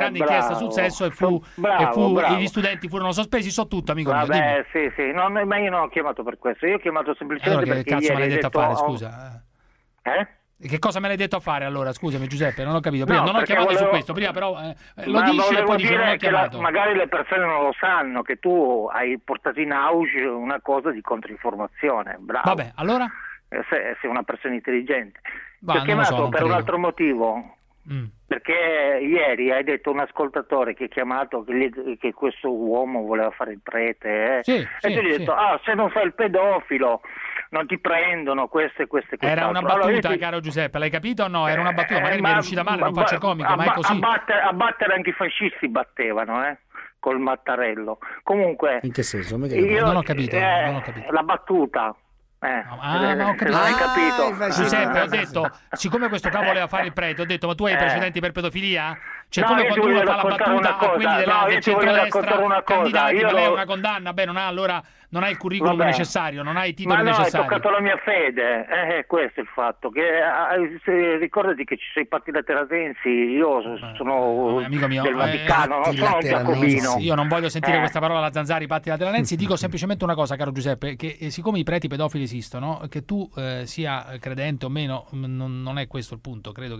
e gli studenti furono sospesi, so tutto, amico mio. Sì. No, ma io non ho chiamato per questo, io ho chiamato semplicemente allora, perché che cazzo me l'hai detto a fare, scusa? Che cosa me l'hai detto a fare allora? Scusami Giuseppe, non ho capito. Prima non ho chiamato su questo, prima però lo dici e poi dici non ho chiamato. Magari le persone non lo sanno che tu hai portato in auge una cosa di controinformazione. Bravo. Vabbè, allora? Sei una persona intelligente. Ti ho chiamato per un altro motivo. Perché ieri hai detto a un ascoltatore che ha chiamato che questo uomo voleva fare il prete e tu gli hai detto se non fai il pedofilo non ti prendono queste era una battuta, caro Giuseppe, l'hai capito o no? Era una battuta, magari mi è riuscita male, non faccio il comico, ma è così. A battere anche i fascisti battevano col mattarello. Comunque in che senso? Non ho capito. La battuta ho capito. Hai capito? Giuseppe, ho detto, siccome questo capo voleva fare il prete, ho detto, ma tu hai precedenti per pedofilia? Cioè, come quando uno fa la battuta a quelli del centrodestra candidati, ma lei è una condanna? Beh, non ha il curriculum necessario, non ha i titoli necessari. Ma hai toccato la mia fede, questo è il fatto. Ricordati che ci sei partiti lateranensi, io sono amico mio, del Vaticano, non sono un giacobino. Io non voglio sentire questa parola, la Zanzari, patti lateranensi. Dico semplicemente una cosa, caro Giuseppe, che siccome i preti pedofili esistono, che tu sia credente o meno, non è questo il punto. Credo che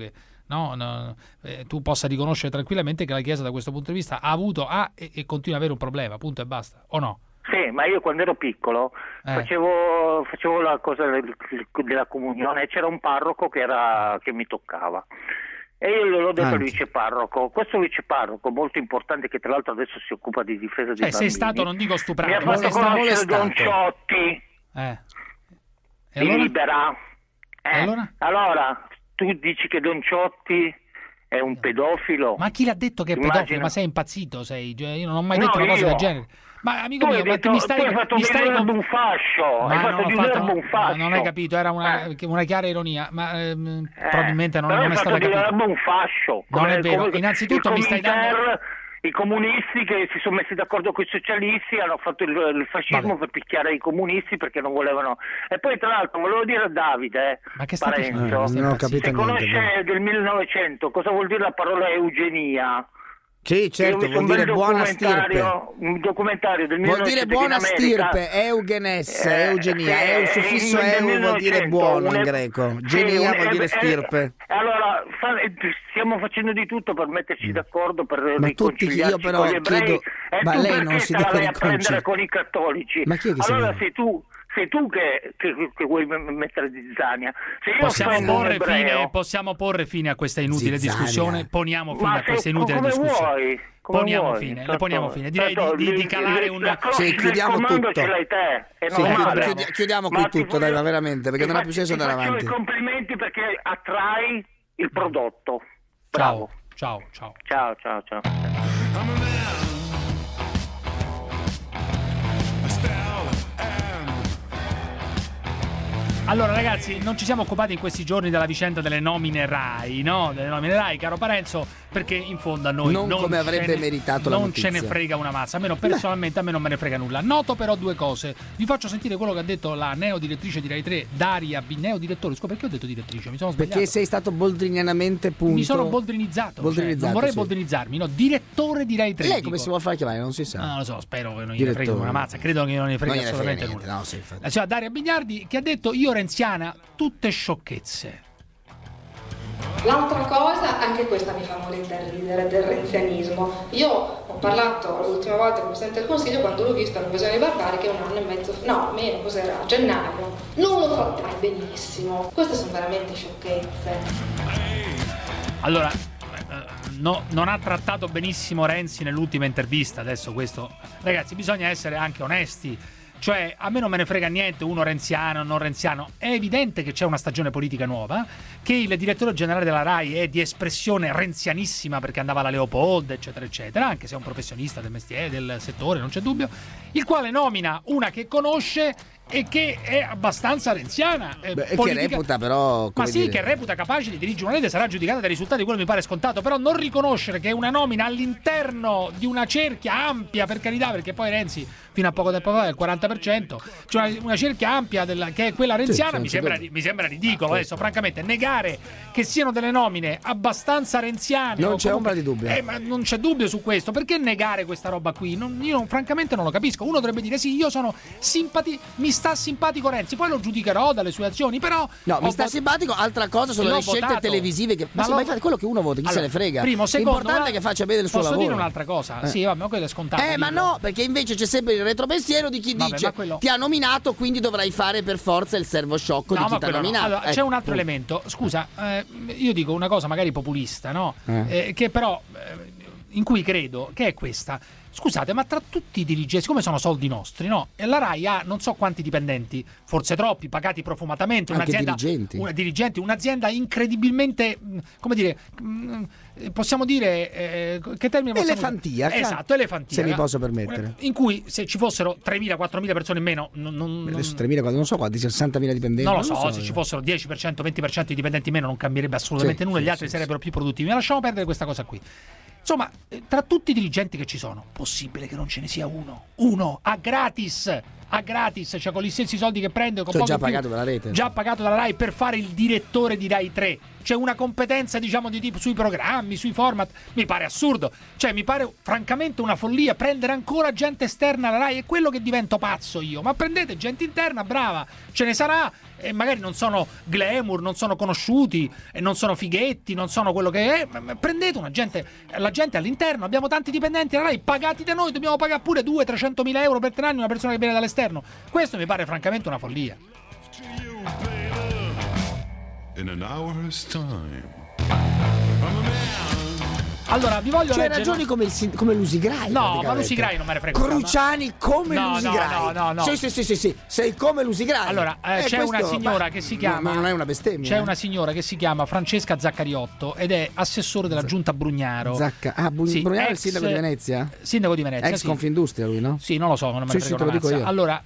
tu possa riconoscere tranquillamente che la Chiesa da questo punto di vista ha avuto e continua ad avere un problema, punto e basta, o no? Sì, ma io quando ero piccolo facevo la cosa della comunione e c'era un parroco che mi toccava. E io gliel'ho detto al viceparroco. Questo viceparroco molto importante, che tra l'altro adesso si occupa di difesa dei bambini, sei stato, non dico stuprato, mi ha fatto conoscere Don Ciotti E allora? Libera. Allora tu dici che Don Ciotti è un pedofilo? Ma chi l'ha detto che è pedofilo? Ma sei impazzito? Io non ho mai detto una cosa del genere. Ma amico mio, mi stai con un fascio. Hai fatto di verbo un fascio. Non hai capito, era una chiara ironia, ma probabilmente non è stata capita. Un fascio. Non è vero. Innanzitutto mi stai dando i comunisti che si sono messi d'accordo con i socialisti hanno fatto il fascismo per picchiare i comunisti perché non volevano. E poi tra l'altro volevo dire a Davide Parenzo, non ho capito se conosce del 1900 cosa vuol dire la parola eugenia. Sì, certo, vuol dire buona stirpe. Un documentario del 1900 vuol dire buona stirpe, eugenes, eugenia, il suffisso eu vuol dire buono in greco, genia vuol dire stirpe. Allora, stiamo facendo di tutto per metterci d'accordo, per riconciliarci io però con gli ebrei. chiedo, ma lei non si deve riconciliare con i cattolici. Ma chi è che allora sei tu che vuoi mettere zizzania. Se io possiamo porre fine a questa inutile discussione. Poniamo fine a questa inutile discussione. Poniamo fine. Direi di calare una. Sì, chiudiamo tutto. Ce l'hai te. Chiudiamo qui tutto, dai, veramente, perché non ha più senso andare avanti. Ti faccio i complimenti perché attrai il prodotto. Bravo. Ciao. Allora ragazzi, non ci siamo occupati in questi giorni della vicenda delle nomine RAI, no? Delle nomine RAI, caro Parenzo, perché in fondo a noi non come avrebbe meritato la notizia. Non ce ne frega una mazza, almeno personalmente a me non me ne frega nulla. Noto però due cose. Vi faccio sentire quello che ha detto la neodirettrice di Rai 3, Daria neodirettore. Scusa, perché ho detto direttrice? Mi sono sbagliato. Perché sei stato boldrinianamente punto. Mi sono boldrinizzato. Non vorrei boldrinizzarmi, no? Direttore di Rai 3. Lei come si vuole fare chiamare? Non si sa. Non lo so, spero che non gliene frega una mazza. Credo che non ne frega assolutamente nulla. No, sì, la signora Daria Bignardi che ha detto io renziana, tutte sciocchezze. L'altra cosa, anche questa mi fa morire da ridere, del renzianismo. Io ho parlato l'ultima volta con il Presidente del Consiglio quando l'ho visto all'invasione barbarica 1 anno e mezzo, no, meno, cos'era? A gennaio. Non lo trattai benissimo. Queste sono veramente sciocchezze. Allora, non ha trattato benissimo Renzi nell'ultima intervista, adesso questo. Ragazzi, bisogna essere anche onesti. Cioè, a me non me ne frega niente uno renziano o non renziano. È evidente che c'è una stagione politica nuova, che il direttore generale della RAI è di espressione renzianissima perché andava alla Leopold, eccetera, eccetera, anche se è un professionista del mestiere, del settore, non c'è dubbio, il quale nomina una che conosce e che è abbastanza renziana. Che reputa però... Ma sì, che reputa capace di dirigere una rete, sarà giudicata dai risultati, quello mi pare scontato, però non riconoscere che è una nomina all'interno di una cerchia ampia, per carità, perché poi Renzi fino a poco tempo fa è il 40%, cioè una cerchia ampia che è quella renziana, mi sembra ridicolo. Adesso francamente negare che siano delle nomine abbastanza renziane non c'è ombra di dubbio, ma non c'è dubbio su questo. Perché negare questa roba qui? Io francamente non lo capisco. Uno dovrebbe dire sì, io sono mi sta simpatico Renzi, poi lo giudicherò dalle sue azioni, però mi sta simpatico. Altra cosa sono le scelte televisive che ma fate quello che uno vota, chi se ne frega. L'importante è che faccia bene il suo lavoro. Posso dire un'altra cosa? Sì, vabbè, quello è scontato. Ma no, perché invece c'è sempre il retropensiero di chi dice ti ha nominato, quindi dovrai fare per forza il servo sciocco di chi ti ha nominato. Allora, c'è un altro elemento. Scusa, io dico una cosa magari populista, no? Che però in cui credo che è questa. Scusate, ma tra tutti i dirigenti, siccome sono soldi nostri, no? E la RAI ha non so quanti dipendenti, forse troppi, pagati profumatamente, un'azienda incredibilmente, come dire, possiamo dire, che termine possiamo elefantia, dire? Esatto, elefantia. Se mi posso permettere. In cui se ci fossero 3.000-4.000 persone in meno, adesso 3.000, non so quanti, 60.000 dipendenti. Non lo so, se ci fossero 10%, 20% di dipendenti in meno non cambierebbe assolutamente nulla, gli altri sarebbero più produttivi. Ma lasciamo perdere questa cosa qui. Insomma, tra tutti i dirigenti che ci sono, possibile che non ce ne sia uno a gratis, a gratis, cioè con gli stessi soldi che prende, con già pagato dalla rete, già pagato dalla Rai, per fare il direttore di Rai 3. C'è una competenza, diciamo, di tipo sui programmi, sui format. Mi pare assurdo, cioè mi pare francamente una follia prendere ancora gente esterna alla Rai. È quello che divento pazzo io. Ma prendete gente interna brava, ce ne sarà, e magari non sono glamour, non sono conosciuti, e non sono fighetti, non sono quello che è. Prendete la gente all'interno. Abbiamo tanti dipendenti alla Rai pagati da noi, dobbiamo pagare pure 200-300 mila euro per 3 anni una persona che viene dall'esterno. Questo mi pare francamente una follia. In an hour's time. Allora, vi voglio leggere... ragioni come Lusigrai. No, ma Lusigrai non me ne frega. Cruciani come Lusigrai. No. Sì. Sei come Lusigrai. Allora, c'è una signora che si chiama... Ma non è una bestemmia. C'è una signora che si chiama Francesca Zaccariotto ed è assessore della giunta Brugnaro. Brugnaro è il sindaco di Venezia? Sindaco di Venezia, ex Confindustria lui, no? Sì, non lo so, non me ne frega una dico io. Allora,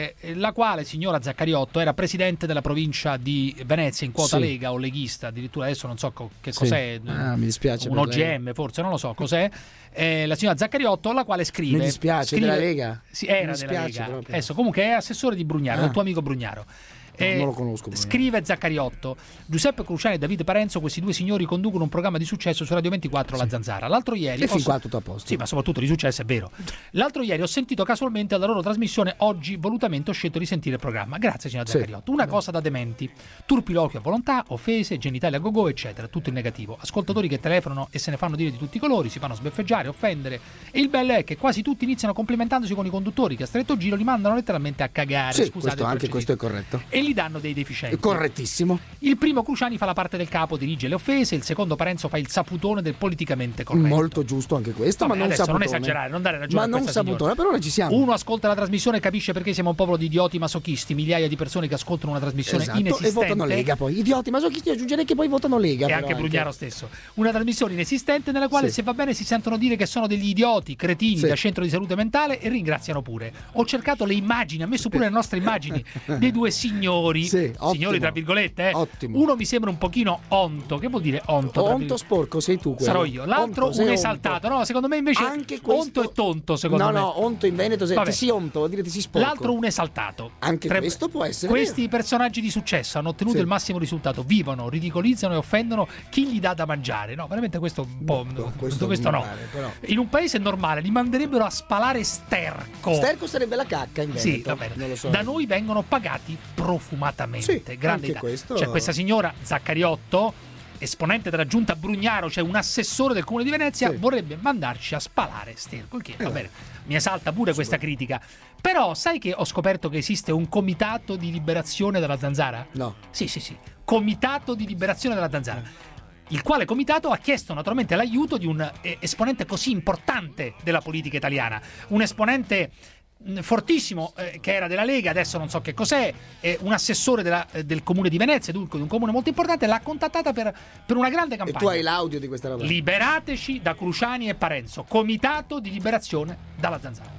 la quale signora Zaccariotto era presidente della provincia di Venezia in quota Lega o leghista, addirittura adesso non so che cos'è. Mi dispiace. Un OGM forse, non lo so cos'è. La signora Zaccariotto, la quale scrive... Mi dispiace, della Lega? Sì, era della Lega. Proprio. Adesso comunque è assessore di Brugnaro, del tuo amico Brugnaro. Non lo conosco. Scrive Zaccariotto: Giuseppe Cruciani e Davide Parenzo, questi due signori conducono un programma di successo su Radio 24, La Zanzara. L'altro ieri... E fin qua tutto a posto. Sì, ma soprattutto di successo, è vero. L'altro ieri ho sentito casualmente alla loro trasmissione, oggi volutamente ho scelto di sentire il programma. Grazie signora Zaccariotto. Una cosa da dementi: turpiloquio a volontà, offese, genitali a go-go, eccetera. Tutto in negativo. Ascoltatori che telefonano e se ne fanno dire di tutti i colori, si fanno sbeffeggiare, offendere. E il bello è che quasi tutti iniziano complimentandosi con i conduttori che a stretto giro li mandano letteralmente a cagare. Sì, scusate, anche questo è corretto. E gli danno dei deficienti. Correttissimo. Il primo Cruciani fa la parte del capo, dirige le offese, il secondo Parenzo fa il saputone del politicamente corretto. Molto giusto anche questo. Vabbè, ma non adesso saputone. Non esagerare, non dare ragione ma a questa non saputone, signora. però noi ci siamo. Uno ascolta la trasmissione e capisce perché siamo un popolo di idioti masochisti, migliaia di persone che ascoltano una trasmissione inesistente e votano Lega. Poi idioti masochisti, aggiungerei che poi votano Lega. E anche Brugnaro stesso. Una trasmissione inesistente nella quale se va bene si sentono dire che sono degli idioti, cretini da centro di salute mentale e ringraziano pure. Ho cercato le immagini, ha messo pure le nostre immagini dei due signori, signori tra virgolette. Uno mi sembra un pochino onto. Che vuol dire onto? Onto sporco, sei tu quello. Sarò io. L'altro onto, un esaltato. Onto. No, secondo me invece anche questo... onto e tonto, secondo me. No, onto in Veneto ti si onto, vuol dire ti si sporco. L'altro un esaltato. Anche questo può essere. Questi personaggi di successo hanno ottenuto il massimo risultato. Vivono, ridicolizzano e offendono chi gli dà da mangiare. No, veramente questo un po'. Questo no. Però. In un paese normale li manderebbero a spalare sterco. Sterco sarebbe la cacca in Veneto. Sì, va bene. Non lo so. Da noi vengono pagati profumatamente. Sì, grande idea. Cioè questa signora Zaccariotto, esponente della giunta Brugnaro, cioè un assessore del comune di Venezia, vorrebbe mandarci a spalare sterco. Che va bene, mi esalta pure questa critica. Però sai che ho scoperto che esiste un comitato di liberazione della Zanzara? No. Sì. Comitato di liberazione della Zanzara. Il quale comitato ha chiesto naturalmente l'aiuto di un esponente così importante della politica italiana, un esponente fortissimo che era della Lega, adesso non so che cos'è, un assessore del comune di Venezia, dunque di un comune molto importante. L'ha contattata per una grande campagna. E tu hai l'audio di questa roba? Liberateci da Cruciani e Parenzo, comitato di liberazione dalla Zanzara.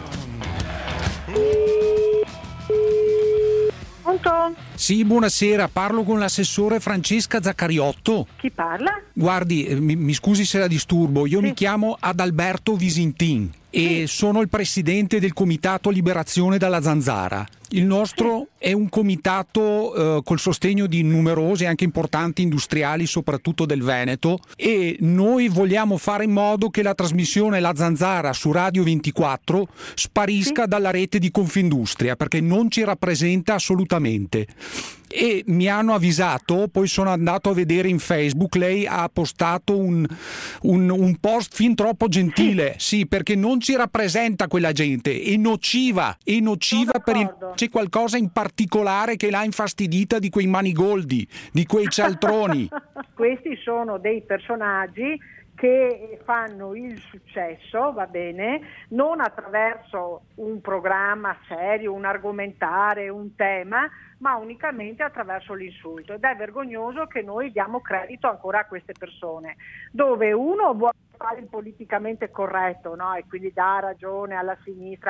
Pronto? Sì, buonasera, parlo con l'assessore Francesca Zaccariotto. Chi parla? Guardi, mi scusi se la disturbo, io mi chiamo Adalberto Visintin e sono il presidente del Comitato Liberazione dalla Zanzara. Il nostro è un comitato col sostegno di numerosi, anche importanti industriali, soprattutto del Veneto, e noi vogliamo fare in modo che la trasmissione La Zanzara su Radio 24 sparisca dalla rete di Confindustria, perché non ci rappresenta assolutamente. E mi hanno avvisato, poi sono andato a vedere in Facebook, lei ha postato un post fin troppo gentile, sì, perché non ci rappresenta quella gente, è nociva per il... C'è qualcosa in particolare che l'ha infastidita di quei manigoldi, di quei cialtroni? Questi sono dei personaggi che fanno il successo, va bene, non attraverso un programma serio, un argomentare, un tema, ma unicamente attraverso l'insulto. Ed è vergognoso che noi diamo credito ancora a queste persone, dove uno vuole fare il politicamente corretto, no? E quindi dà ragione alla sinistra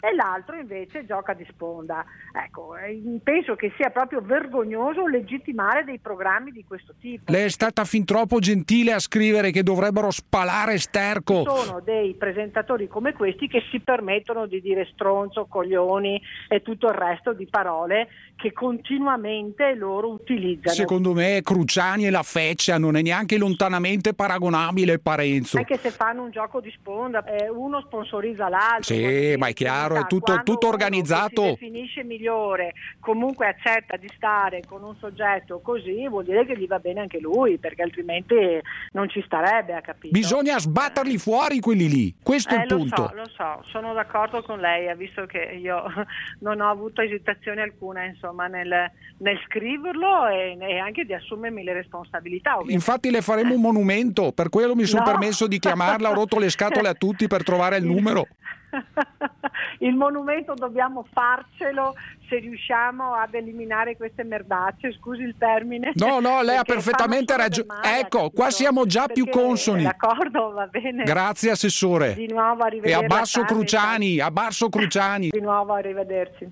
e l'altro invece gioca di sponda. Ecco, penso che sia proprio vergognoso legittimare dei programmi di questo tipo. Lei è stata fin troppo gentile a scrivere che dovrebbero spalare sterco. Sono dei presentatori come questi che si permettono di dire stronzo, coglioni e tutto il resto di parole che continuamente loro utilizzano. Secondo me Cruciani e la Feccia non è neanche lontanamente paragonabile a Parenzo. Anche se fanno un gioco di sponda, uno sponsorizza l'altro. Sì, ma è chiaro, è tutto organizzato. Si definisce migliore, comunque accetta di stare con un soggetto così, vuol dire che gli va bene anche lui, perché altrimenti non ci starebbe, a capire. Bisogna sbatterli fuori quelli lì, questo è il punto. Lo so, sono d'accordo con lei, ha visto che io non ho avuto esitazione alcuna, insomma, nel scriverlo e anche di assumermi le responsabilità. Ovviamente. Infatti le faremo un monumento, per quello mi sono permesso di chiamarla, ho rotto le scatole a tutti per trovare il numero. Il monumento dobbiamo farcelo se riusciamo ad eliminare queste merdacce, scusi il termine. No, lei ha perfettamente ragione. Ecco, qua siamo già più consoni. D'accordo, va bene. Grazie assessore. Di nuovo arrivederci. E abbasso Cruciani. Di nuovo arrivederci.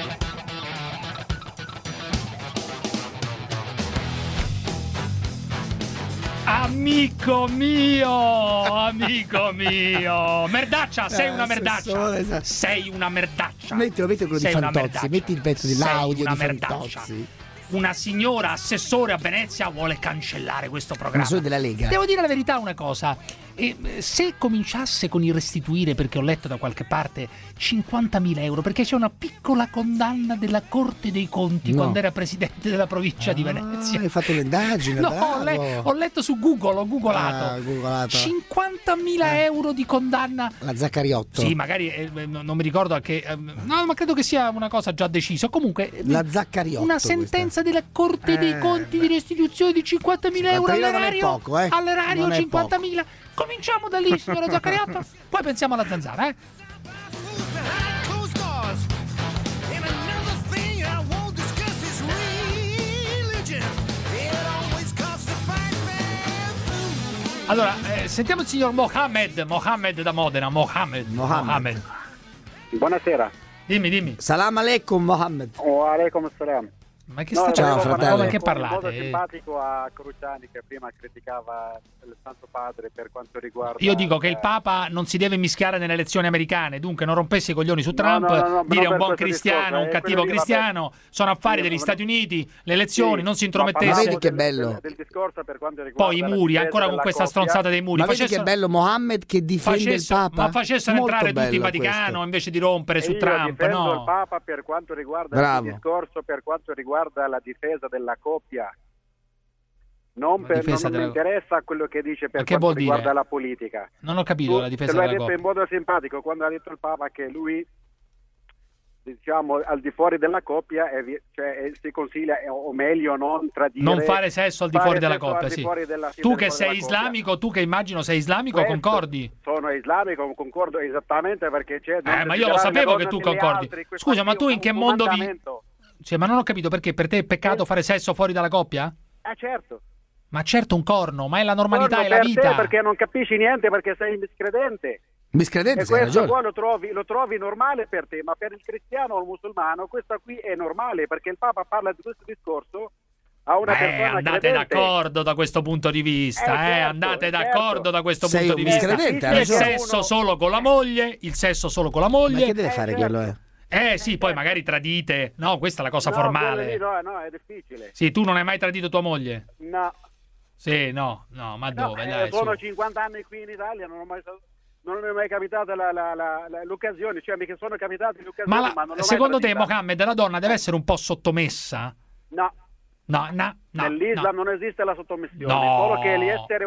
Amico mio, merdaccia, sei una merdaccia. Sei una merdaccia. Metti quello di Fantozzi, metti il pezzo dell'audio di Fantozzi. Una signora assessore a Venezia vuole cancellare questo programma. Sono della Lega. Devo dire la verità una cosa. Se cominciasse con il restituire, perché ho letto da qualche parte 50.000 euro, perché c'è una piccola condanna della Corte dei Conti quando era presidente della provincia di Venezia. Hai fatto l'indagine? No, ho letto su Google, ho googolato. 50.000 euro di condanna. La Zaccariotto. Sì, magari non mi ricordo a che. No, ma credo che sia una cosa già decisa. Comunque, la Zaccariotto. Una sentenza della Corte dei Conti di restituzione di 50.000 euro all'erario. Poco, all'erario 50.000. Cominciamo da lì, signora Zaccariotto, poi pensiamo alla zanzara, Allora, sentiamo il signor Mohammed da Modena. Mohammed. Buonasera. Dimmi. Salam alaikum, Mohammed. Wa alaikum salam. Ma che sta ciao, fratello? Ma che parlate? In modo simpatico a Cruciani che prima criticava il Santo Padre per quanto riguarda. Io dico che il Papa non si deve mischiare nelle elezioni americane, dunque non rompesse i coglioni su Trump, dire un buon cristiano, un cattivo cristiano, sono affari degli Stati Uniti, le elezioni, non si intromettesse. Vedi che bello. Del discorso per quanto riguarda poi i muri, ancora con questa stronzata dei muri. Ma vedi che bello Mohammed che difende il Papa? Ma facessero entrare tutti in Vaticano invece di rompere su Trump, no? Il Papa per quanto riguarda il discorso, per quanto riguarda la difesa della coppia. Non mi interessa quello che dice per quanto riguarda la politica. Non ho capito la difesa della coppia. Lo ha detto in modo simpatico quando ha detto il Papa che lui, diciamo, al di fuori della coppia si consiglia, o meglio non tradire, non fare sesso al di fuori della coppia, sì. Tu che sei islamico, tu che immagino sei islamico, concordi? Sono islamico, concordo esattamente perché c'è ma io lo sapevo che tu concordi. Scusa, ma tu in che mondo Cioè, ma non ho capito, perché per te è peccato fare sesso fuori dalla coppia? Certo. Ma certo un corno, ma è la normalità, è la vita. Perché non capisci niente, perché sei miscredente. Miscredente, e questo qua lo trovi normale per te, ma per il cristiano o il musulmano questo qui è normale, perché il Papa parla di questo discorso a una persona andate credente. D'accordo da questo punto di vista, certo, andate d'accordo da questo sei punto di vista. Il sesso solo con la moglie, Ma che deve fare quello? Sì, poi magari tradite. No, questa è la cosa formale. No, è difficile. Sì, tu non hai mai tradito tua moglie? No. Sì, no, ma dove? Dai, sono 50 anni qui in Italia, non è mai capitata l'occasione, cioè mi sono capitate le occasioni, ma non secondo te, Mohammed, la donna deve essere un po' sottomessa? No. Nell'Islam non esiste la sottomissione, solo che gli esseri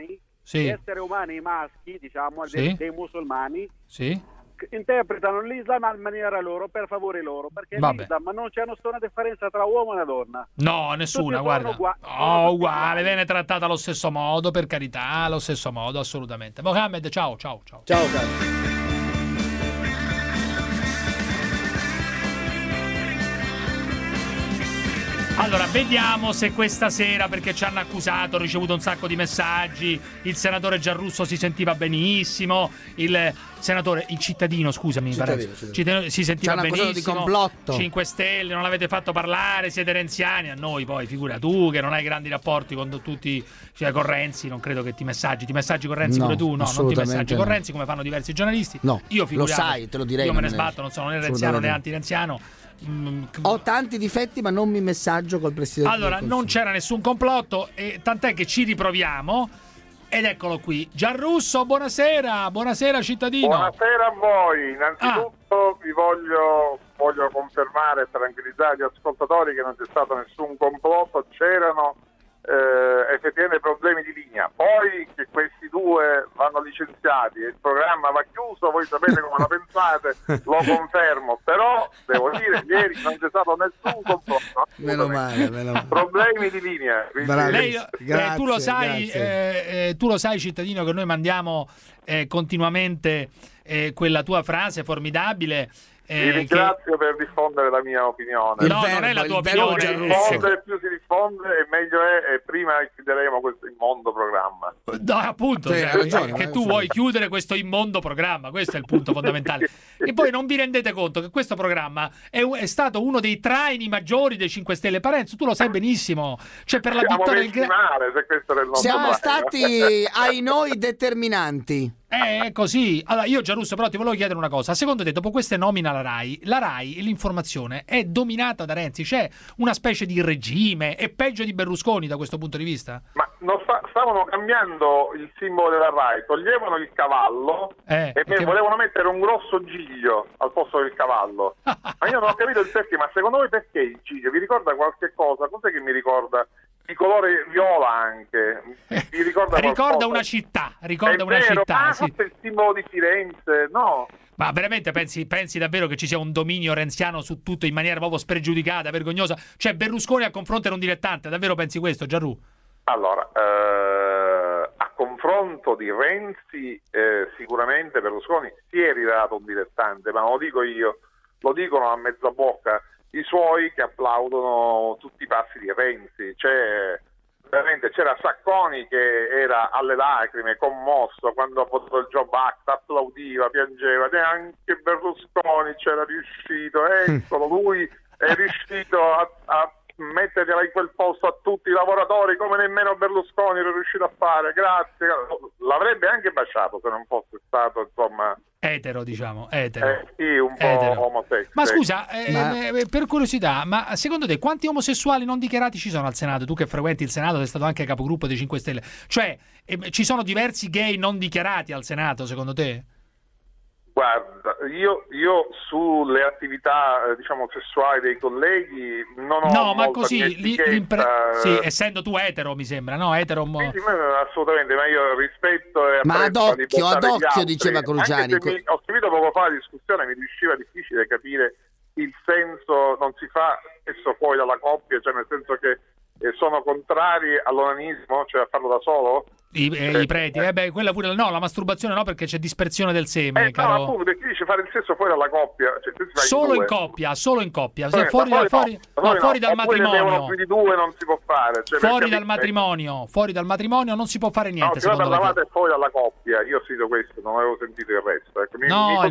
umani maschi, diciamo, dei musulmani, interpretano l'Islam a maniera loro, per favore loro, perché l'Islam non c'è nessuna differenza tra uomo e una donna. No, nessuna, guarda. Uguale, viene trattata allo stesso modo, per carità, allo stesso modo, assolutamente. Mohammed, ciao. Ciao, caro. Allora, vediamo se questa sera, perché ci hanno accusato, ho ricevuto un sacco di messaggi, il senatore Giarrusso si sentiva benissimo, il cittadino, scusami, si sentiva benissimo, di complotto. 5 Stelle, non l'avete fatto parlare, siete renziani, a noi poi, figura tu che non hai grandi rapporti con tutti, cioè con Renzi, non credo che ti messaggi con Renzi pure tu, no, non ti messaggi con Renzi come fanno diversi giornalisti, no, io lo sai, te lo direi, io me ne sbatto, non sono né renziano né anti-renziano. Ho tanti difetti, ma non mi messaggio col Presidente. Allora, non c'era nessun complotto, e tant'è che ci riproviamo. Ed eccolo qui, Giarrusso, buonasera cittadino. Buonasera a voi. Innanzitutto vi voglio confermare e tranquillizzare gli ascoltatori che non c'è stato nessun complotto, c'erano effettivamente problemi di linea. Poi che questi due vanno licenziati e il programma va chiuso, voi sapete come la pensate, lo confermo, però devo dire ieri non c'è stato nessun complotto. Meno male. Problemi di linea. Grazie, tu lo sai cittadino che noi mandiamo continuamente quella tua frase formidabile. Vi ringrazio per diffondere la mia opinione. No, non è la tua opinione. Più si diffonde e meglio è, e prima chiuderemo questo immondo programma. No, appunto, che tu vuoi chiudere questo immondo programma, questo è il punto fondamentale. E poi non vi rendete conto che questo programma è stato uno dei traini maggiori dei 5 Stelle. Parenzo, tu lo sai benissimo. Cioè, per la vittoria siamo stati ai noi determinanti. È così. Allora, io Giarrusso però ti volevo chiedere una cosa. Secondo te, dopo queste nomine alla RAI e l'informazione è dominata da Renzi? C'è una specie di regime? È peggio di Berlusconi da questo punto di vista? Ma stavano cambiando il simbolo della RAI, toglievano il cavallo e volevano mettere un grosso giglio al posto del cavallo. Ma io non ho capito il perché, ma secondo voi perché il giglio? Vi ricorda qualche cosa? Cos'è che mi ricorda? Di colore viola anche. Mi ricorda una città. Ma forse il simbolo di Firenze, no? Ma veramente pensi davvero che ci sia un dominio renziano su tutto in maniera proprio spregiudicata, vergognosa? Cioè Berlusconi a confronto era un dilettante, davvero pensi questo, Giarru? Allora, a confronto di Renzi sicuramente Berlusconi si è rivelato un dilettante, ma non lo dico io, lo dicono a mezza bocca i suoi che applaudono tutti i passi di Renzi. Veramente c'era Sacconi che era alle lacrime, commosso quando ha votato il Job Act, applaudiva, piangeva, neanche Berlusconi c'era riuscito, eccolo, lui è riuscito a mettergliela in quel posto a tutti i lavoratori come nemmeno Berlusconi era riuscito a fare, grazie, l'avrebbe anche baciato se non fosse stato, insomma, etero. Sì, un po' omosessuale. Ma scusa, per curiosità, ma secondo te quanti omosessuali non dichiarati ci sono al Senato? Tu che frequenti il Senato, sei stato anche capogruppo dei 5 Stelle, cioè ci sono diversi gay non dichiarati al Senato, secondo te? Guarda, io sulle attività sessuali dei colleghi non ho no, ma così sì, essendo tu etero, mi sembra, no? Etero sì, assolutamente, ma io rispetto e ma ad occhio diceva Cruciani. Ho seguito poco fa la discussione, mi riusciva difficile capire il senso, non si fa spesso fuori dalla coppia, cioè nel senso che sono contrari all'onanismo, cioè a farlo da solo. I preti, quella pure no, la masturbazione no, perché c'è dispersione del seme, caro. No, appunto, perché dice fare il sesso fuori dalla coppia, cioè, solo in coppia, fuori dal matrimonio. Più di due non si può fare, cioè, fuori dal matrimonio non si può fare niente. No, parlavate fuori dalla coppia, io ho sentito questo, non avevo sentito il resto. Ecco,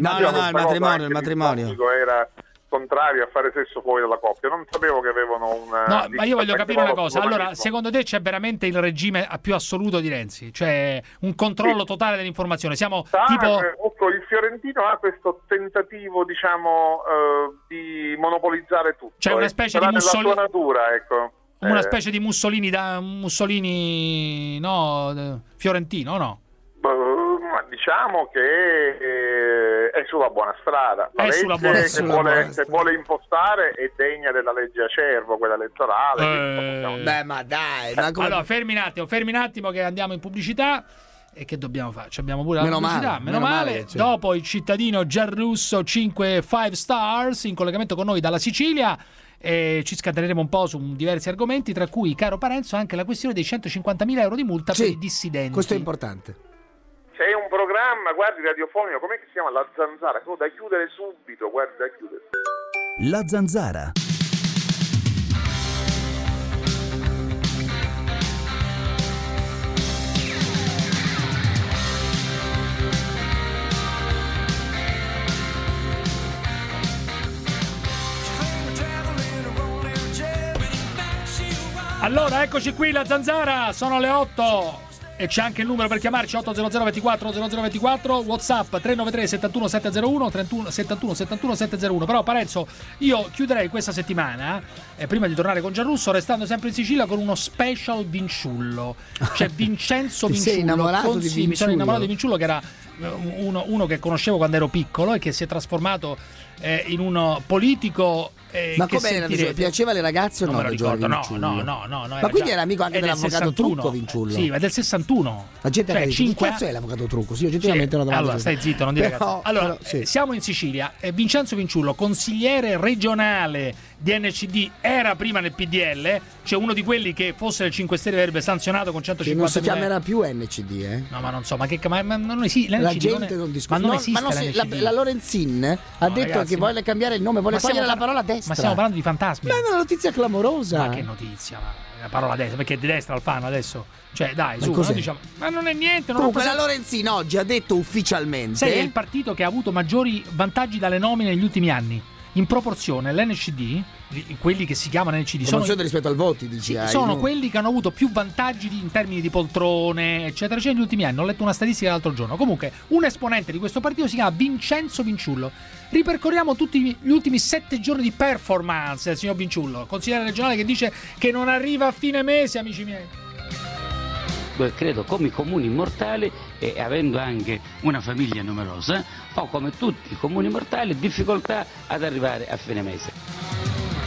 il matrimonio era contrario a fare sesso fuori dalla coppia, non sapevo che avevano una... No, ma io voglio capire una cosa, allora secondo te c'è veramente il regime più assoluto di Renzi, cioè un controllo totale dell'informazione, siamo tipo... il Fiorentino ha questo tentativo di monopolizzare tutto, cioè una specie di Mussolini, nella sua natura, ecco. Una specie di Mussolini no, fiorentino, no? Diciamo che è sulla buona strada. La legge che vuole impostare è degna della legge Acerbo, quella elettorale. Ma dai. Allora, fermi un attimo che andiamo in pubblicità. E che dobbiamo fare? Abbiamo pure la pubblicità. Meno male. Dopo il cittadino Giarrusso 5 stars in collegamento con noi dalla Sicilia. E ci scateneremo un po' su diversi argomenti, tra cui, caro Parenzo, anche la questione dei 150.000 euro di multa per i dissidenti. Questo è importante. C'è un programma, guardi, radiofonico, com'è che si chiama? La Zanzara, da chiudere subito, guardi, da chiudere. La Zanzara. Allora, eccoci qui, la Zanzara, sono le 8 e c'è anche il numero per chiamarci, 800 24 0024, WhatsApp 393 71 701 31 71 71 701. Però Parenzo, io chiuderei questa settimana, prima di tornare con Gianrusso, restando sempre in Sicilia, con uno special Vinciullo. C'è Vincenzo Vinciullo. Sei innamorato di Vinciullo? Mi sono innamorato di Vinciullo, che era uno che conoscevo quando ero piccolo e che si è trasformato in un politico. Ma com'era? Piaceva alle ragazze o no? Non me lo ricordo, no. Ma quindi era amico anche dell'avvocato Trucco, Vinciullo? Sì, ma è del 61. La gente ha detto, che cazzo è l'avvocato Trucco? Sì, oggettivamente una domanda. Allora, stai zitto, non dire cazzo. Allora, siamo in Sicilia. Vincenzo Vinciullo, consigliere regionale di NCD, era prima nel PDL, cioè uno di quelli che fosse del 5 Stelle avrebbe sanzionato con 150.000. Non si chiamerà più NCD, eh? No, ma non so, ma non esiste. La gente non discute. Ma non esiste. La Lorenzin ha detto che vuole cambiare il nome, vuole togliere la parola destra. Ma stiamo parlando di fantasmi. Ma è una notizia clamorosa. Ma che notizia? La parola destra, perché è di destra al fan adesso. Cioè, dai, su, diciamo. Ma non è niente. Comunque la Lorenzin oggi ha detto ufficialmente. Sei è il partito che ha avuto maggiori vantaggi dalle nomine negli ultimi anni. In proporzione, l'NCD, quelli che si chiamano NCD, sono rispetto al voti, dici, sono quelli che hanno avuto più vantaggi in termini di poltrone, eccetera, negli ultimi anni. Ho letto una statistica l'altro giorno. Comunque, un esponente di questo partito si chiama Vincenzo Vinciullo. Ripercorriamo tutti gli ultimi 7 giorni di performance del signor Vinciullo, consigliere regionale, che dice che non arriva a fine mese, amici miei. Credo come i comuni mortali, e avendo anche una famiglia numerosa, ho come tutti i comuni mortali difficoltà ad arrivare a fine mese.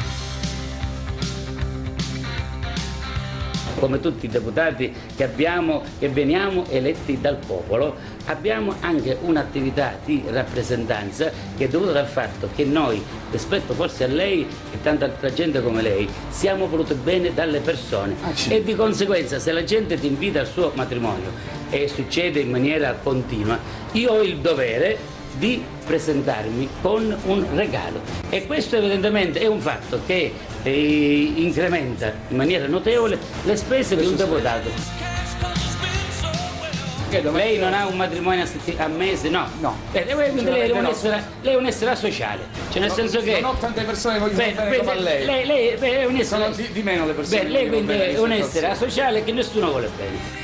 Come tutti i deputati che veniamo eletti dal popolo, abbiamo anche un'attività di rappresentanza che è dovuta dal fatto che noi, rispetto forse a lei e tanta altra gente come lei, siamo voluti bene dalle persone e di conseguenza se la gente ti invita al suo matrimonio e succede in maniera continua, io ho il dovere di presentarmi con un regalo e questo evidentemente è un fatto che incrementa in maniera notevole le spese per un deputato. Lei non ha un matrimonio a mese, no? No. Lei è un'essere sociale, cioè nel senso che non ho tante persone che vogliono bene come a lei. Lei è un essere di meno le persone. Lei quindi è un essere sociale che nessuno vuole bene.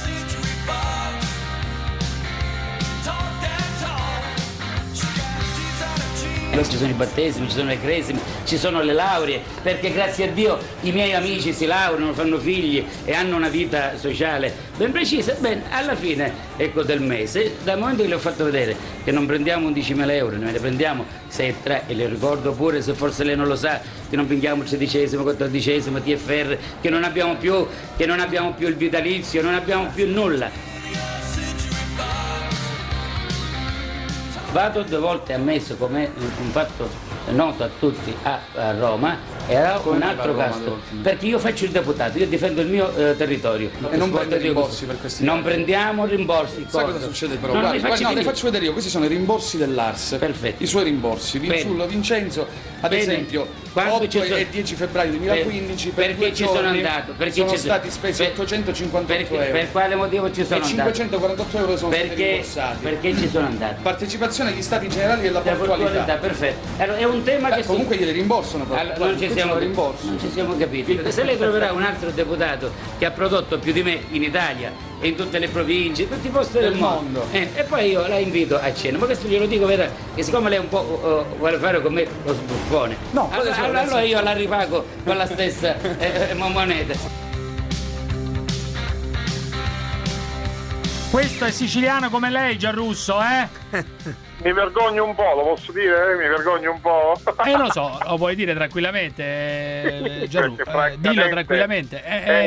Ci sono i battesimi, ci sono le cresime, ci sono le lauree, perché grazie a Dio i miei amici si laureano, fanno figli e hanno una vita sociale ben precisa. Bene, alla fine del mese, dal momento che le ho fatto vedere che non prendiamo 11.000 euro, noi ne prendiamo 6,3 e le ricordo pure, se forse lei non lo sa, che non prendiamo il 16esimo, 14esimo TFR, che non abbiamo più il vitalizio, non abbiamo più nulla. Vado 2 volte a mese, come un fatto noto a tutti a Roma, era un altro caso, perché io faccio il deputato, io difendo il mio territorio. E non prende rimborsi per questi? Non prendiamo rimborsi. Sai cosa succede però? Guarda, le faccio vedere io, questi sono i rimborsi dell'ARS. Perfetto. I suoi rimborsi. Vinciullo Vincenzo, ad esempio, 8 e 10 febbraio 2015 per 2 ci giorni sono andato? Sono stati spesi 858 euro. Per quale motivo ci sono andato? E 548 euro sono stati rimborsati. Perché ci sono andato? Partecipazione agli stati generali della portualità. Perfetto. Allora, è un tema che comunque glieli rimborsano. Non ci siamo capiti. Se lei troverà un altro deputato che ha prodotto più di me in Italia e in tutte le province, in tutti i posti del mondo, e poi io la invito a cena. Ma questo glielo dico che siccome lei un po' vuole fare con me lo sbuffone, no, allora io la ripago con la stessa moneta. Questo è siciliano come lei, Gianrusso, eh? Mi vergogno un po', lo posso dire? Mi vergogno un po'. Non lo so, lo puoi dire tranquillamente, Gianrusso. Dillo tranquillamente. È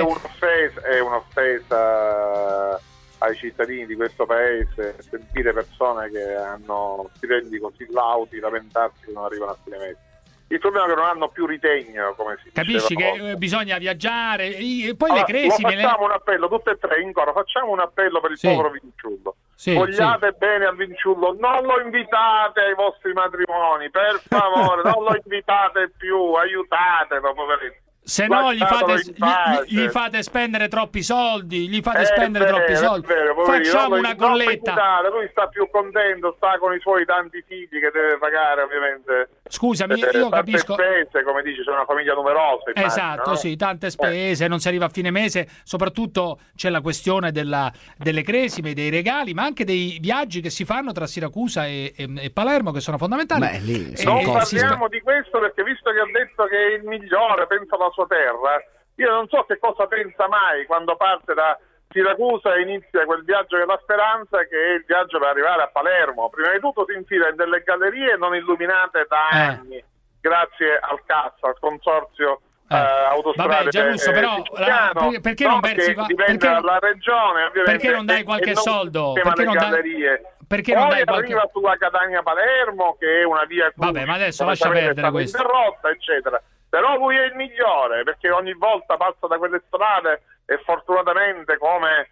un'offesa ai cittadini di questo paese sentire persone che hanno stipendi così lauti lamentarsi che non arrivano a fine mese. Il problema è che non hanno più ritegno, come si capisci diceva che bisogna viaggiare e poi le cresime. Facciamo un appello, tutte e tre in coro, facciamo un appello per il povero Vinciullo. Vogliate bene al Vinciullo, non lo invitate ai vostri matrimoni, per favore, non lo invitate più, aiutatelo, poveretto. Se no gli fate spendere troppi soldi, Facciamo una colletta. Lui sta più contento, sta con i suoi tanti figli che deve pagare, ovviamente. Scusami, io capisco. Spese, come dici, c'è una famiglia numerosa. Esatto, no? Sì, tante spese, non si arriva a fine mese. Soprattutto c'è la questione delle cresime, dei regali, ma anche dei viaggi che si fanno tra Siracusa e Palermo, che sono fondamentali. Non parliamo di questo perché, visto che ha detto che è il migliore, pensa alla sua terra, io non so che cosa pensa mai quando parte da Siracusa e inizia quel viaggio della speranza, che è il viaggio per arrivare a Palermo. Prima di tutto si infila in delle gallerie non illuminate da anni, grazie al al consorzio autostrade. Vabbè, Gianlusso, però perché non versi dipende dalla regione, ovviamente. Perché non dai qualche soldo? Perché non dai arriva sulla Catania-Palermo, che è una via vabbè, ma adesso lascia perdere questo, interrotta, eccetera. Però lui è il migliore, perché ogni volta passa da quelle strade e fortunatamente come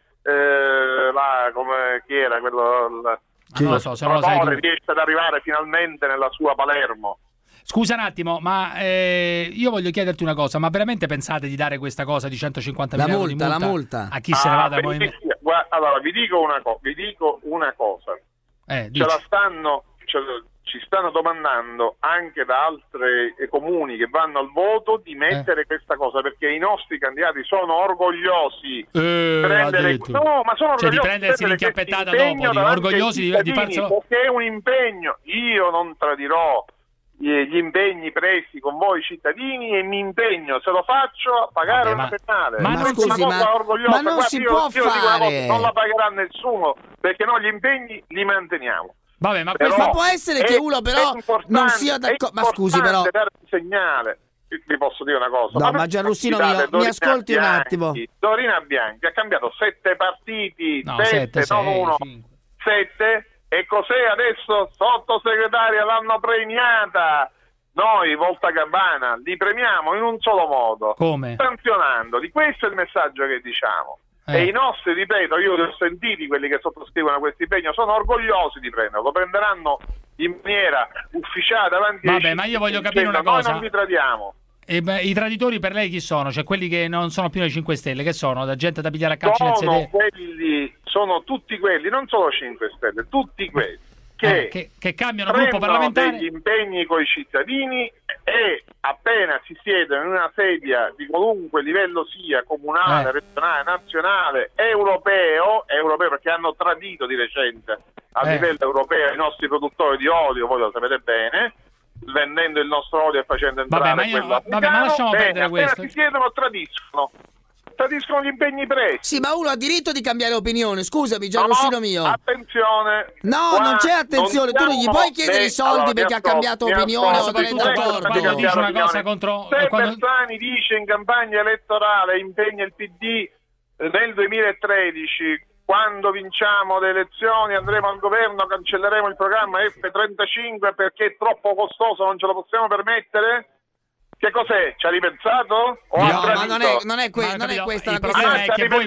chi era quello, non lo so, se non lo sai tu, riesce ad arrivare finalmente nella sua Palermo. Scusa un attimo, ma io voglio chiederti una cosa, ma veramente pensate di dare questa cosa di 150.000 euro di multa? La multa a chi se ne va dal movimento? Allora, vi dico una cosa. Ci stanno domandando anche da altri comuni che vanno al voto di mettere questa cosa, perché i nostri candidati sono orgogliosi ma sono orgogliosi di prendersi l'inchiappettata dopo, orgogliosi di farselo, perché è un impegno. Io non tradirò gli impegni presi con voi cittadini e mi impegno, se lo faccio, a pagare una penale. Ma non si può fare. Non la pagherà nessuno, perché noi gli impegni li manteniamo. Vabbè, ma può essere che uno però non sia d'accordo. Ma scusi, però dare un segnale. Vi posso dire una cosa? No, ma Gianlussino mio, mi ascolti un attimo. Dorina Bianchi ha cambiato 7 partiti, 7, non 1, 7. E cos'è adesso? Sottosegretaria, l'hanno premiata. Noi, Volta Gabbana, li premiamo in un solo modo. Come? Sanzionandoli. Questo è il messaggio che diciamo. E i nostri, ripeto, io li ho sentiti, quelli che sottoscrivono questo impegno, sono orgogliosi di prenderlo. Lo prenderanno in maniera ufficiale davanti ai cittadini. Ma io voglio capire una cosa. Noi non vi tradiamo. I traditori per lei chi sono? Cioè quelli che non sono più nei 5 Stelle, che sono? Da gente da pigliare a calci nel sedere? Sono tutti quelli, non solo 5 Stelle, tutti quelli che cambiano gruppo parlamentare, degli impegni con i cittadini, e appena si siedono in una sedia di qualunque livello sia, comunale, regionale, nazionale, europeo, perché hanno tradito di recente a livello europeo i nostri produttori di olio, voi lo sapete bene, vendendo il nostro olio e facendo entrare quello africano. Ma lasciamo perdere questo. Si siedono, tradiscono gli impegni presi. Sì, ma uno ha diritto di cambiare opinione. Scusami, Gianlussino mio. Attenzione. No, non c'è attenzione. Tu non gli puoi chiedere i soldi perché ha cambiato opinione o non è d'accordo. Dici una cosa contro. Se Bersani dice in campagna elettorale, impegna il PD nel 2013, quando vinciamo le elezioni andremo al governo, cancelleremo il programma F35 perché è troppo costoso, non ce lo possiamo permettere. Che cos'è? Ci ha ripensato? No, ma non è questa la questione. È che voi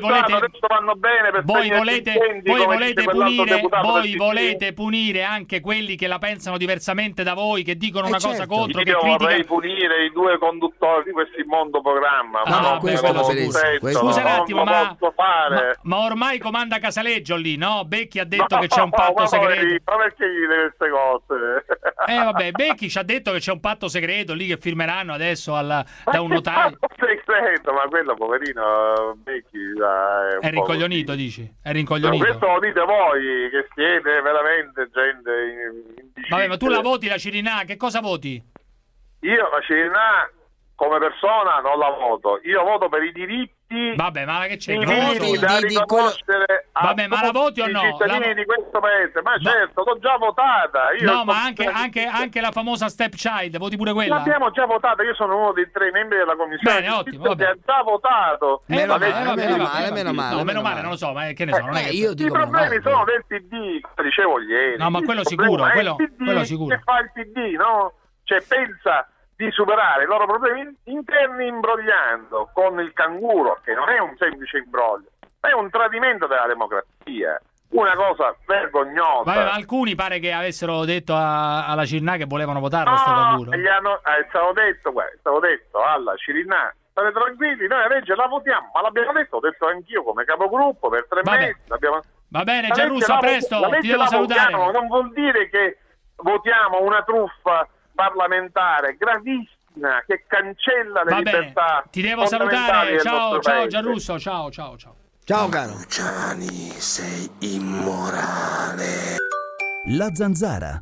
volete punire anche quelli che la pensano diversamente da voi, che dicono una cosa contro, che criticano. Vorrei punire i 2 conduttori di questo immondo programma. Scusa un attimo, ma ormai comanda Casaleggio lì, no? Becchi ha detto che c'è un patto segreto. Ma perché gli deve queste cose? Vabbè, Becchi ci ha detto che c'è un patto segreto lì che firmeranno adesso da un notaio. Segreto, ma quello poverino Becchi è rincoglionito, dici? È rincoglionito. Questo lo dite voi, che siete veramente gente Vabbè, ma tu la voti la Cirinà, che cosa voti? Io la Cirinà come persona non la voto, io voto per i diritti. Vabbè, ma che c'è? Da riconoscere vabbè, ma la voti o no? I cittadini di questo paese, ma certo, l'ho già votata. Ma anche la famosa stepchild, voti pure quella? L'abbiamo già votata, io sono uno dei 3 membri della commissione. Bene, ottimo, che ha già votato. Meno male. Meno male, non lo so, ma che ne so. Non è che... I problemi sono del PD, come dicevo ieri. No, ma quello sicuro, quello sicuro. Che fa il PD, no? Cioè pensa di superare i loro problemi interni imbrogliando con il canguro, che non è un semplice imbroglio, ma è un tradimento della democrazia, una cosa vergognosa. Vabbè, ma alcuni pare che avessero detto alla Cirinà che volevano votarlo sto canguro. È stato detto alla Cirinà state tranquilli, noi la legge la votiamo, ma l'abbiamo detto, ho detto anch'io come capogruppo per 3 mesi. Va bene, Gianrusso, a presto, ti devo salutare. Votiamo, non vuol dire che votiamo una truffa parlamentare gravissima che cancella le libertà. Ti devo salutare, ciao Gianrusso, ciao. Ciao caro. Luciani, sei immorale. La Zanzara.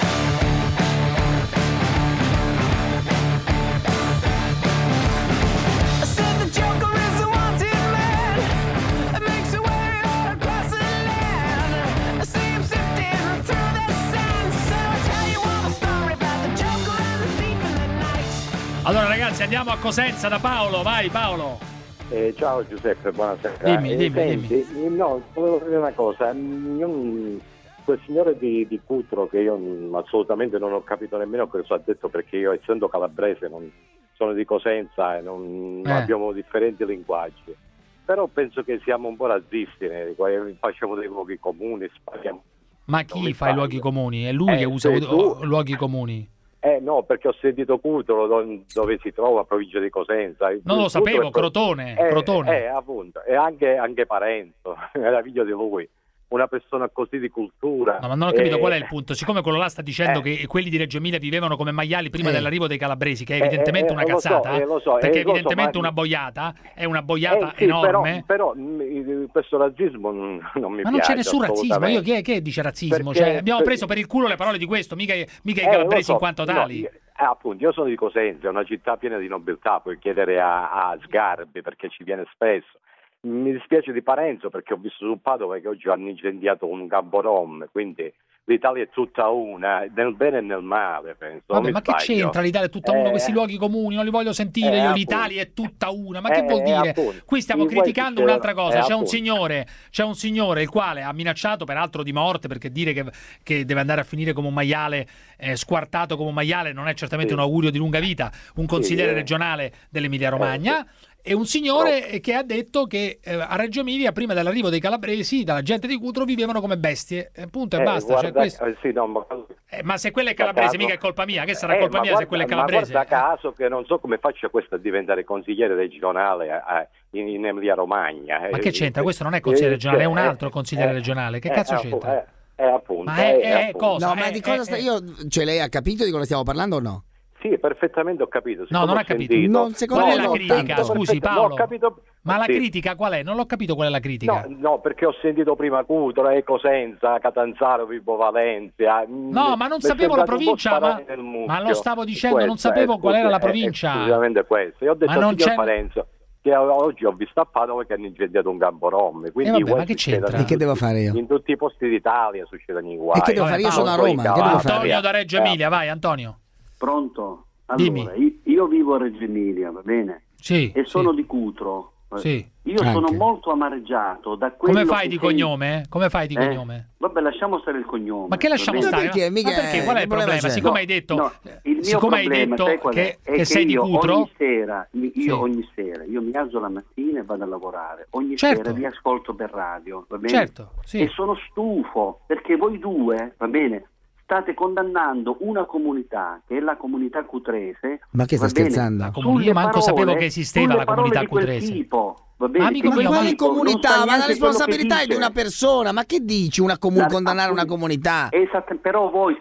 Allora ragazzi, andiamo a Cosenza da Paolo, vai Paolo. Ciao Giuseppe, buonasera. Dimmi. No, volevo dire una cosa. Quel signore di Cutro che io assolutamente non ho capito nemmeno cosa ha detto, perché io, essendo calabrese, non sono di Cosenza e non abbiamo differenti linguaggi. Però penso che siamo un po' razzisti, facciamo dei luoghi comuni, spariamo. Ma chi fa i luoghi comuni? È lui che usa luoghi comuni? No, perché ho sentito Cutro, dove si trova, provincia di Cosenza. Non lo sapevo, Crotone. Appunto, e anche Parenzo, era figlio di lui. Una persona così di cultura. No, ma non ho capito qual è il punto. Siccome quello là sta dicendo che quelli di Reggio Emilia vivevano come maiali prima dell'arrivo dei calabresi, che è evidentemente una cazzata, lo so, perché evidentemente una boiata, è una boiata enorme. Però questo razzismo non mi piace. Ma non c'è nessun razzismo. Che dice razzismo? Perché, abbiamo preso per il culo le parole di questo, mica i calabresi in quanto tali. Appunto, io sono di Cosenza, è una città piena di nobiltà, puoi chiedere a Sgarbi perché ci viene spesso. Mi dispiace di Parenzo perché ho visto su Padova che oggi hanno incendiato un campo rom, quindi l'Italia è tutta una, nel bene e nel male, penso. Vabbè, ma che c'entra l'Italia è tutta una? Questi luoghi comuni non li voglio sentire io. L'Italia è tutta una, ma che vuol dire? Qui stiamo criticando un'altra cosa. C'è un signore il quale ha minacciato, peraltro di morte, perché dire che deve andare a finire come un maiale, squartato come un maiale, non è certamente un augurio di lunga vita, un consigliere regionale dell'Emilia Romagna. È un signore che ha detto che a Reggio Emilia, prima dell'arrivo dei calabresi, dalla gente di Cutro, vivevano come bestie. Punto e basta. Ma se quella è calabrese, mica è colpa mia. Che sarà colpa mia se quella è calabrese? Ma guarda caso che non so come faccia questo a diventare consigliere regionale in Emilia Romagna. Ma che c'entra? Questo non è consigliere regionale, è un altro consigliere regionale. Che cazzo c'entra? Appunto. Ma cosa? No, ma di cosa lei ha capito di cosa stiamo parlando o no? Sì, perfettamente ho capito. No, non ha capito. Qual è la critica? Scusi Paolo. Ma la critica qual è? Non l'ho capito qual è la critica. No, perché ho sentito prima Cutro, Cosenza, Catanzaro, Vibo Valencia. No, ma non sapevo la provincia. Ma lo stavo dicendo, non sapevo qual era la provincia. Esclusivamente questo. Io ho detto al signor Parenzo che oggi ho visto a Padova che hanno incendiato un campo rom. Quindi ma che c'entra? E che devo fare io? In tutti i posti d'Italia succedono i guai. E che devo fare? Io sono a Roma. Antonio da Reggio Emilia, vai Antonio. Pronto? Allora, dimmi. Io vivo a Reggio Emilia, va bene? Sì. E sono di Cutro. Sì. Io sono molto amareggiato da quello. Come fai di cognome? Come fai di cognome? Vabbè, lasciamo stare il cognome. Ma che lasciamo stare? Perché? Qual è il problema? Siccome hai detto, che sei di Cutro, ogni sera io mi alzo la mattina e vado a lavorare. Ogni sera vi ascolto per radio, va bene? E sono stufo perché voi due, va bene, state condannando una comunità che è la comunità cutrese. Ma che sta scherzando? Io manco sapevo che esisteva la comunità cutrese. Va bene, ma quale comunità? Ma la responsabilità è di una persona. Ma che dici? Condannare una comunità? Esatto, però voi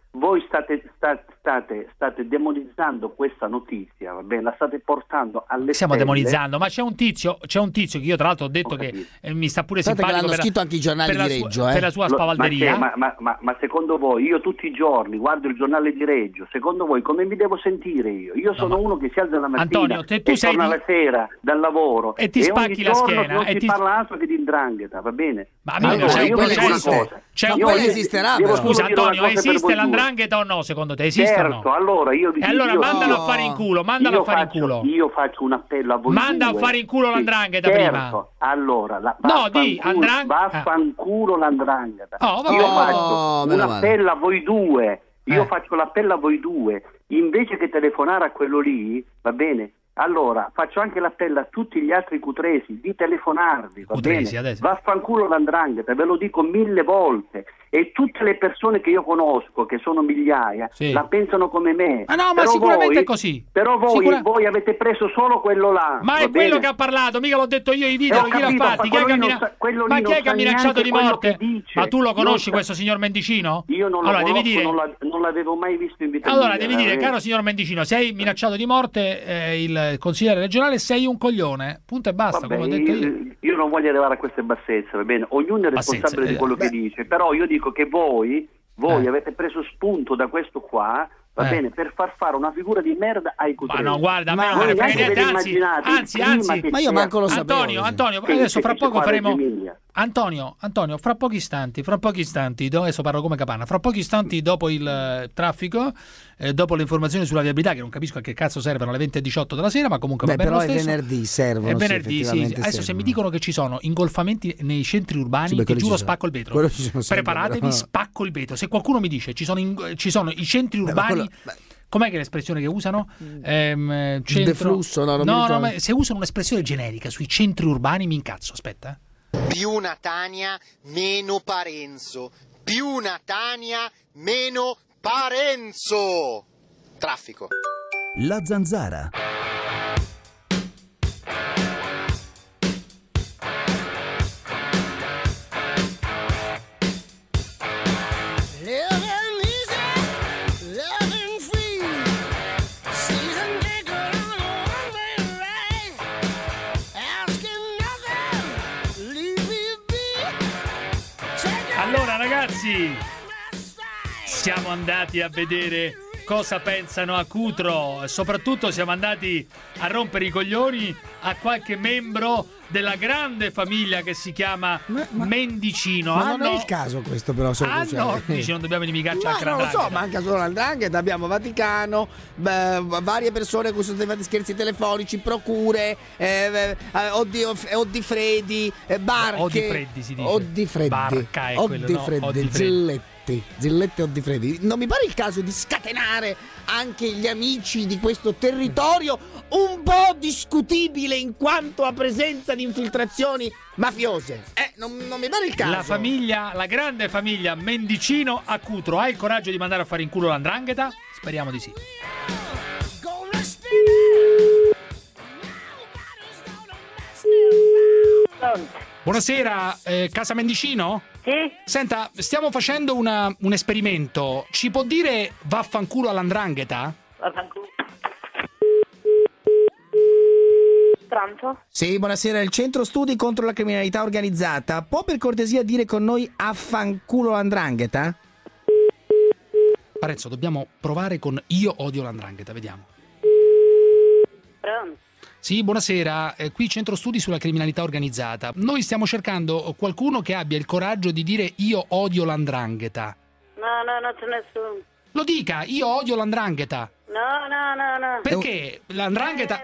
state demonizzando questa notizia, va bene? La state portando alle Stiamo demonizzando, ma c'è un tizio che io tra l'altro ho detto che mi sta pure simpatico, che l'hanno scritto anche i giornali di Reggio, per la sua spavalderia. Ma secondo voi, io tutti i giorni guardo il giornale di Reggio, secondo voi come mi devo sentire io? Io sono uno che si alza la mattina, Antonio, tu sei torna la sera dal lavoro e ti spacchi la schiena non si parla altro che di 'ndrangheta, va bene? Ma amico, esisterà. Scusa Antonio, esiste l''ndrangheta o no? Secondo te esiste o no? Allora mandalo a fare in culo, Io faccio un appello a voi. Manda a fare in culo l''ndrangheta prima. Allora, vaffanculo l''ndrangheta. Io faccio un appello a voi due. Io faccio l'appello a voi due. Invece che telefonare a quello lì, va bene? Allora, faccio anche l'appello a tutti gli altri cutresi di telefonarvi, va bene? Vaffanculo l''ndrangheta, ve lo dico 1000 volte. E tutte le persone che io conosco, che sono migliaia, la pensano come me. Ma no, ma però sicuramente voi, è così. Però voi avete preso solo quello là. Ma è quello che ha parlato, mica l'ho detto io, i video, chi l'ha fatti? Ma chi è che ha minacciato di morte? Ma tu lo conosci questo signor Mendicino? Io non lo conosco, non l'avevo mai visto in vita mia. Allora devi dire, caro signor Mendicino, sei minacciato di morte, il consigliere regionale, sei un coglione. Punto e basta, come ho detto io non voglio arrivare a queste bassezze, va bene? Ognuno è responsabile di quello che dice, però io dico che voi avete preso spunto da questo qua, va bene, per far fare una figura di merda ai cutresi. Ma no, guarda, a me non me ne frega niente, anzi, ma io manco lo sapevo. Antonio, adesso fra poco faremo... Antonio, fra pochi istanti, adesso parlo come Capanna, fra pochi istanti dopo il traffico, dopo le informazioni sulla viabilità, che non capisco a che cazzo servono alle 20:18 della sera, ma comunque va bene lo stesso. Però è venerdì, servono. È venerdì, sì. Adesso servono. Se mi dicono che ci sono ingolfamenti nei centri urbani, ti giuro spacco il vetro. Preparatevi, spacco il vetro. Se qualcuno mi dice ci sono i centri urbani... Com'è che è l'espressione che usano? Deflusso, no, ma se usano un'espressione generica sui centri urbani mi incazzo, aspetta. Più Natania, meno Parenzo. Più Natania, meno Parenzo. Traffico. La Zanzara. Ragazzi, siamo andati a vedere cosa pensano a Cutro, soprattutto siamo andati a rompere i coglioni a qualche membro della grande famiglia che si chiama Mendicino. Ma non è il caso questo, però. No, dici, non dobbiamo inimicarci anche la 'ndrangheta. Non lo so, manca solo la 'ndrangheta, abbiamo Vaticano, varie persone con cui sono stati scherzi telefonici, procure, Oddifreddi, barche. Oddifreddi si dice. Oddifreddi. Barca è quello, no? Zillette Oddifreddi. Non mi pare il caso di scatenare anche gli amici di questo territorio un po' discutibile in quanto a presenza di infiltrazioni mafiose? Non mi pare il caso. La grande famiglia Mendicino a Cutro ha il coraggio di mandare a fare in culo la 'ndrangheta? Speriamo di sì. Buonasera, Casa Mendicino? Sì? Senta, stiamo facendo un esperimento. Ci può dire vaffanculo all''ndrangheta? Vaffanculo. Pronto? Sì, buonasera, il centro studi contro la criminalità organizzata. Può per cortesia dire con noi affanculo l''ndrangheta? Parenzo, dobbiamo provare con io odio l''ndrangheta, vediamo. Pronto? Sì, buonasera, qui centro studi sulla criminalità organizzata. Noi stiamo cercando qualcuno che abbia il coraggio di dire io odio l''ndrangheta. No, non c'è nessuno. Lo dica, io odio l''ndrangheta. No. Perché l''ndrangheta...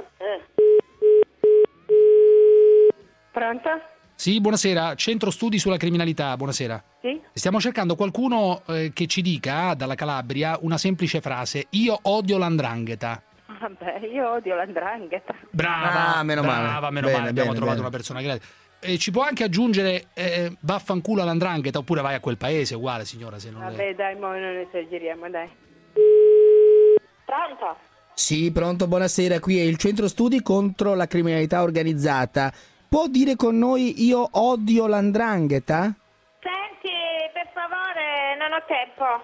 Pronto? Sì, buonasera, centro studi sulla criminalità, buonasera. Sì? Stiamo cercando qualcuno che ci dica, dalla Calabria, una semplice frase, io odio l''ndrangheta. Vabbè, io odio l''ndrangheta. Brava, meno male. Abbiamo trovato una persona che... ci può anche aggiungere vaffanculo all''ndrangheta, oppure vai a quel paese, uguale signora, se non Vabbè, dai, mo non esageriamo, dai. Pronto? Sì, pronto, buonasera, qui è il centro studi contro la criminalità organizzata. Può dire con noi io odio l''ndrangheta? Senti, per favore, non ho tempo.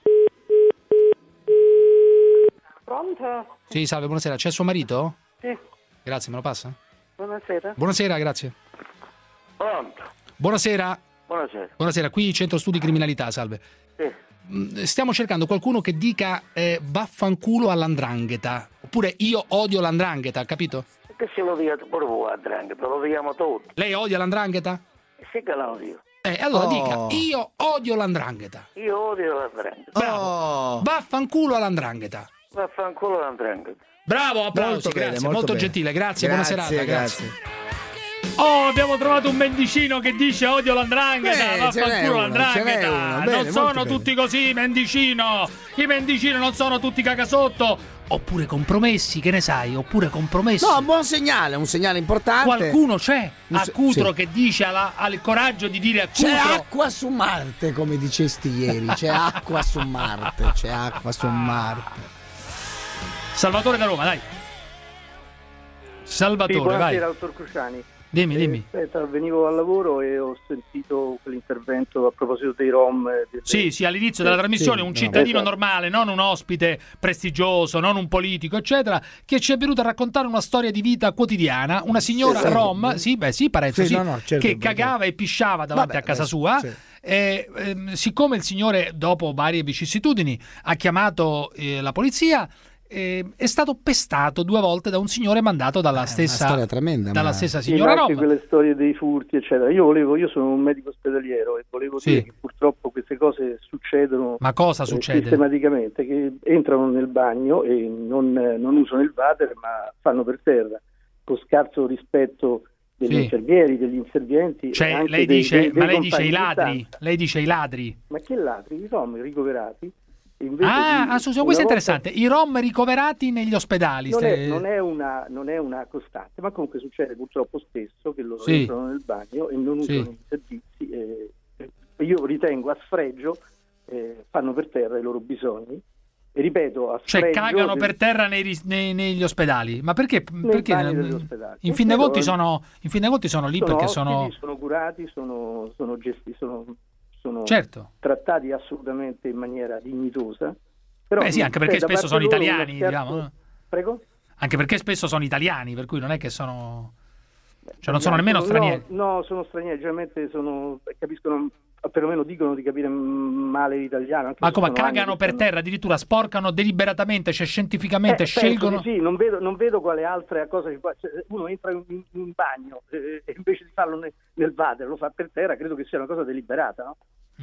Pronto? Sì, salve, buonasera. C'è suo marito? Sì. Grazie, me lo passa? Buonasera. Buonasera, grazie. Pronto? Buonasera. Buonasera. Buonasera, qui centro studi criminalità, salve. Sì. Stiamo cercando qualcuno che dica vaffanculo all''ndrangheta, oppure io odio l''ndrangheta, capito? Che se lo dica pure voi l''ndrangheta, lo diciamo tutti. Lei odia l''ndrangheta? Sì che la odio. Allora dica, io odio l''ndrangheta. Io odio l''ndrangheta. Bravo. Vaffanculo all''ndrangheta. Vaffanculo l''ndrangheta. Bravo, applausi, grazie, molto gentile, grazie, buona serata, grazie. Oh, abbiamo trovato un Mendicino che dice odio l''ndrangheta, vaffanculo l''ndrangheta. Non sono tutti così, Mendicino. I Mendicino non sono tutti cagasotto. oppure compromessi, che ne sai? Oppure compromessi. No, un segnale importante. Qualcuno c'è a Cutro che dice ha il coraggio di dire a Cutro. C'è acqua su Marte, come dicesti ieri. C'è acqua su Marte. Salvatore da Roma, dai. Salvatore, buonasera, vai. dottor Cruciani. Dimmi. Aspetta, venivo al lavoro e ho sentito quell'intervento a proposito dei Rom. Sì, all'inizio della trasmissione un cittadino normale, non un ospite prestigioso, non un politico, eccetera, che ci è venuto a raccontare una storia di vita quotidiana. Una signora Rom, Parenzo, certo, che cagava e pisciava davanti a casa sua. Sì. Siccome il signore, dopo varie vicissitudini, ha chiamato la polizia, è stato pestato 2 volte da un signore mandato dalla stessa storia tremenda, stessa signora Rom. Quelle storie dei furti eccetera. Io sono un medico ospedaliero e volevo dire che purtroppo queste cose succedono. Ma cosa succede? Sistematicamente, che entrano nel bagno e non usano il water ma fanno per terra, con scarso rispetto degli infermieri, degli inservienti. Cioè lei dice i ladri. Lei dice i ladri. Ma che ladri? I Rom ricoverati. Questo è interessante. I Rom ricoverati negli ospedali. Non è una costante, ma comunque succede purtroppo spesso che loro entrano nel bagno e non usano i servizi. Io ritengo a sfregio, fanno per terra i loro bisogni. E ripeto, a sfregio, cagano per terra negli ospedali. Ma perché? In fin dei conti sono lì perché sono curati, sono trattati assolutamente in maniera dignitosa. Però anche perché spesso sono italiani, diciamo. Prego? Anche perché spesso sono italiani, per cui non è che sono... Cioè non sono nemmeno stranieri. No, sono stranieri, generalmente capiscono, perlomeno dicono di capire male l'italiano. Ma come cagano per terra, addirittura sporcano deliberatamente, cioè scientificamente scelgono... Sì, non vedo quale altra cosa uno entra in un bagno e invece di farlo nel water lo fa per terra, credo che sia una cosa deliberata, no?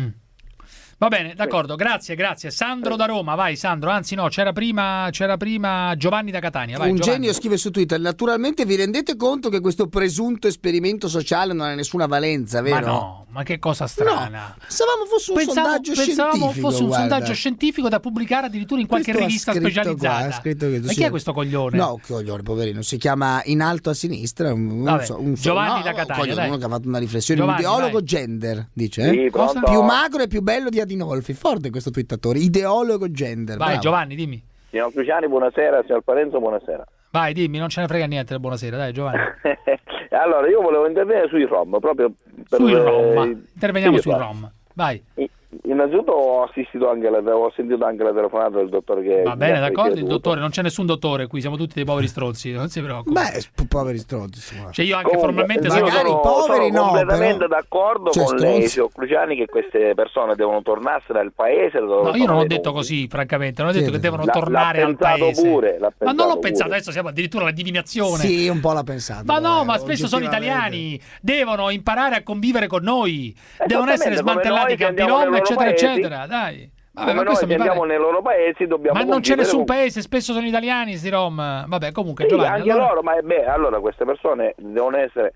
Va bene, d'accordo, grazie. Sandro da Roma, vai Sandro, anzi no, c'era prima Giovanni da Catania. Vai, Giovanni. Genio scrive su Twitter: naturalmente vi rendete conto che questo presunto esperimento sociale non ha nessuna valenza, vero? Ma no, ma che cosa strana. Pensavamo fosse un sondaggio scientifico. Sondaggio scientifico da pubblicare addirittura in qualche rivista specializzata. Ma chi è questo coglione? No, coglione, poverino, si chiama In alto a sinistra, Giovanni da Catania, uno che ha fatto una riflessione, un ideologo gender, dice. Sì, cosa? Più magro e più bello di Adinolfi, forte questo twittatore, ideologo gender. Vai, bravo. Giovanni, dimmi. Signor Cruciani, buonasera, signor Parenzo, buonasera. Vai, dimmi, non ce ne frega niente, buonasera, dai Giovanni. Allora, io volevo intervenire sui Rom, proprio per... Sui Rom, interveniamo sui Rom, vai. Innanzitutto ho sentito anche la telefonata del dottore che... Va bene, d'accordo, il dottore, non c'è nessun dottore qui, siamo tutti dei poveri strozzi, non si preoccupi. Poveri strozzi. Cioè io anche formalmente sono completamente d'accordo con lei, signor Cruciani, che queste persone devono tornarsene al paese. No, io non ho detto così, francamente, non ho detto che devono tornare al paese. Ma non l'ho pensato, adesso siamo addirittura alla divinazione. Sì, un po' l'ha pensato. Ma no, ma spesso sono italiani, devono imparare a convivere con noi, devono essere smantellati i campi rom, eccetera, dai. Vabbè, ma questo mi pare... nei loro paesi dobbiamo... Ma non c'è nessun paese, spesso sono italiani sti rom. Vabbè, comunque Giovanni, anche loro, ma allora queste persone devono essere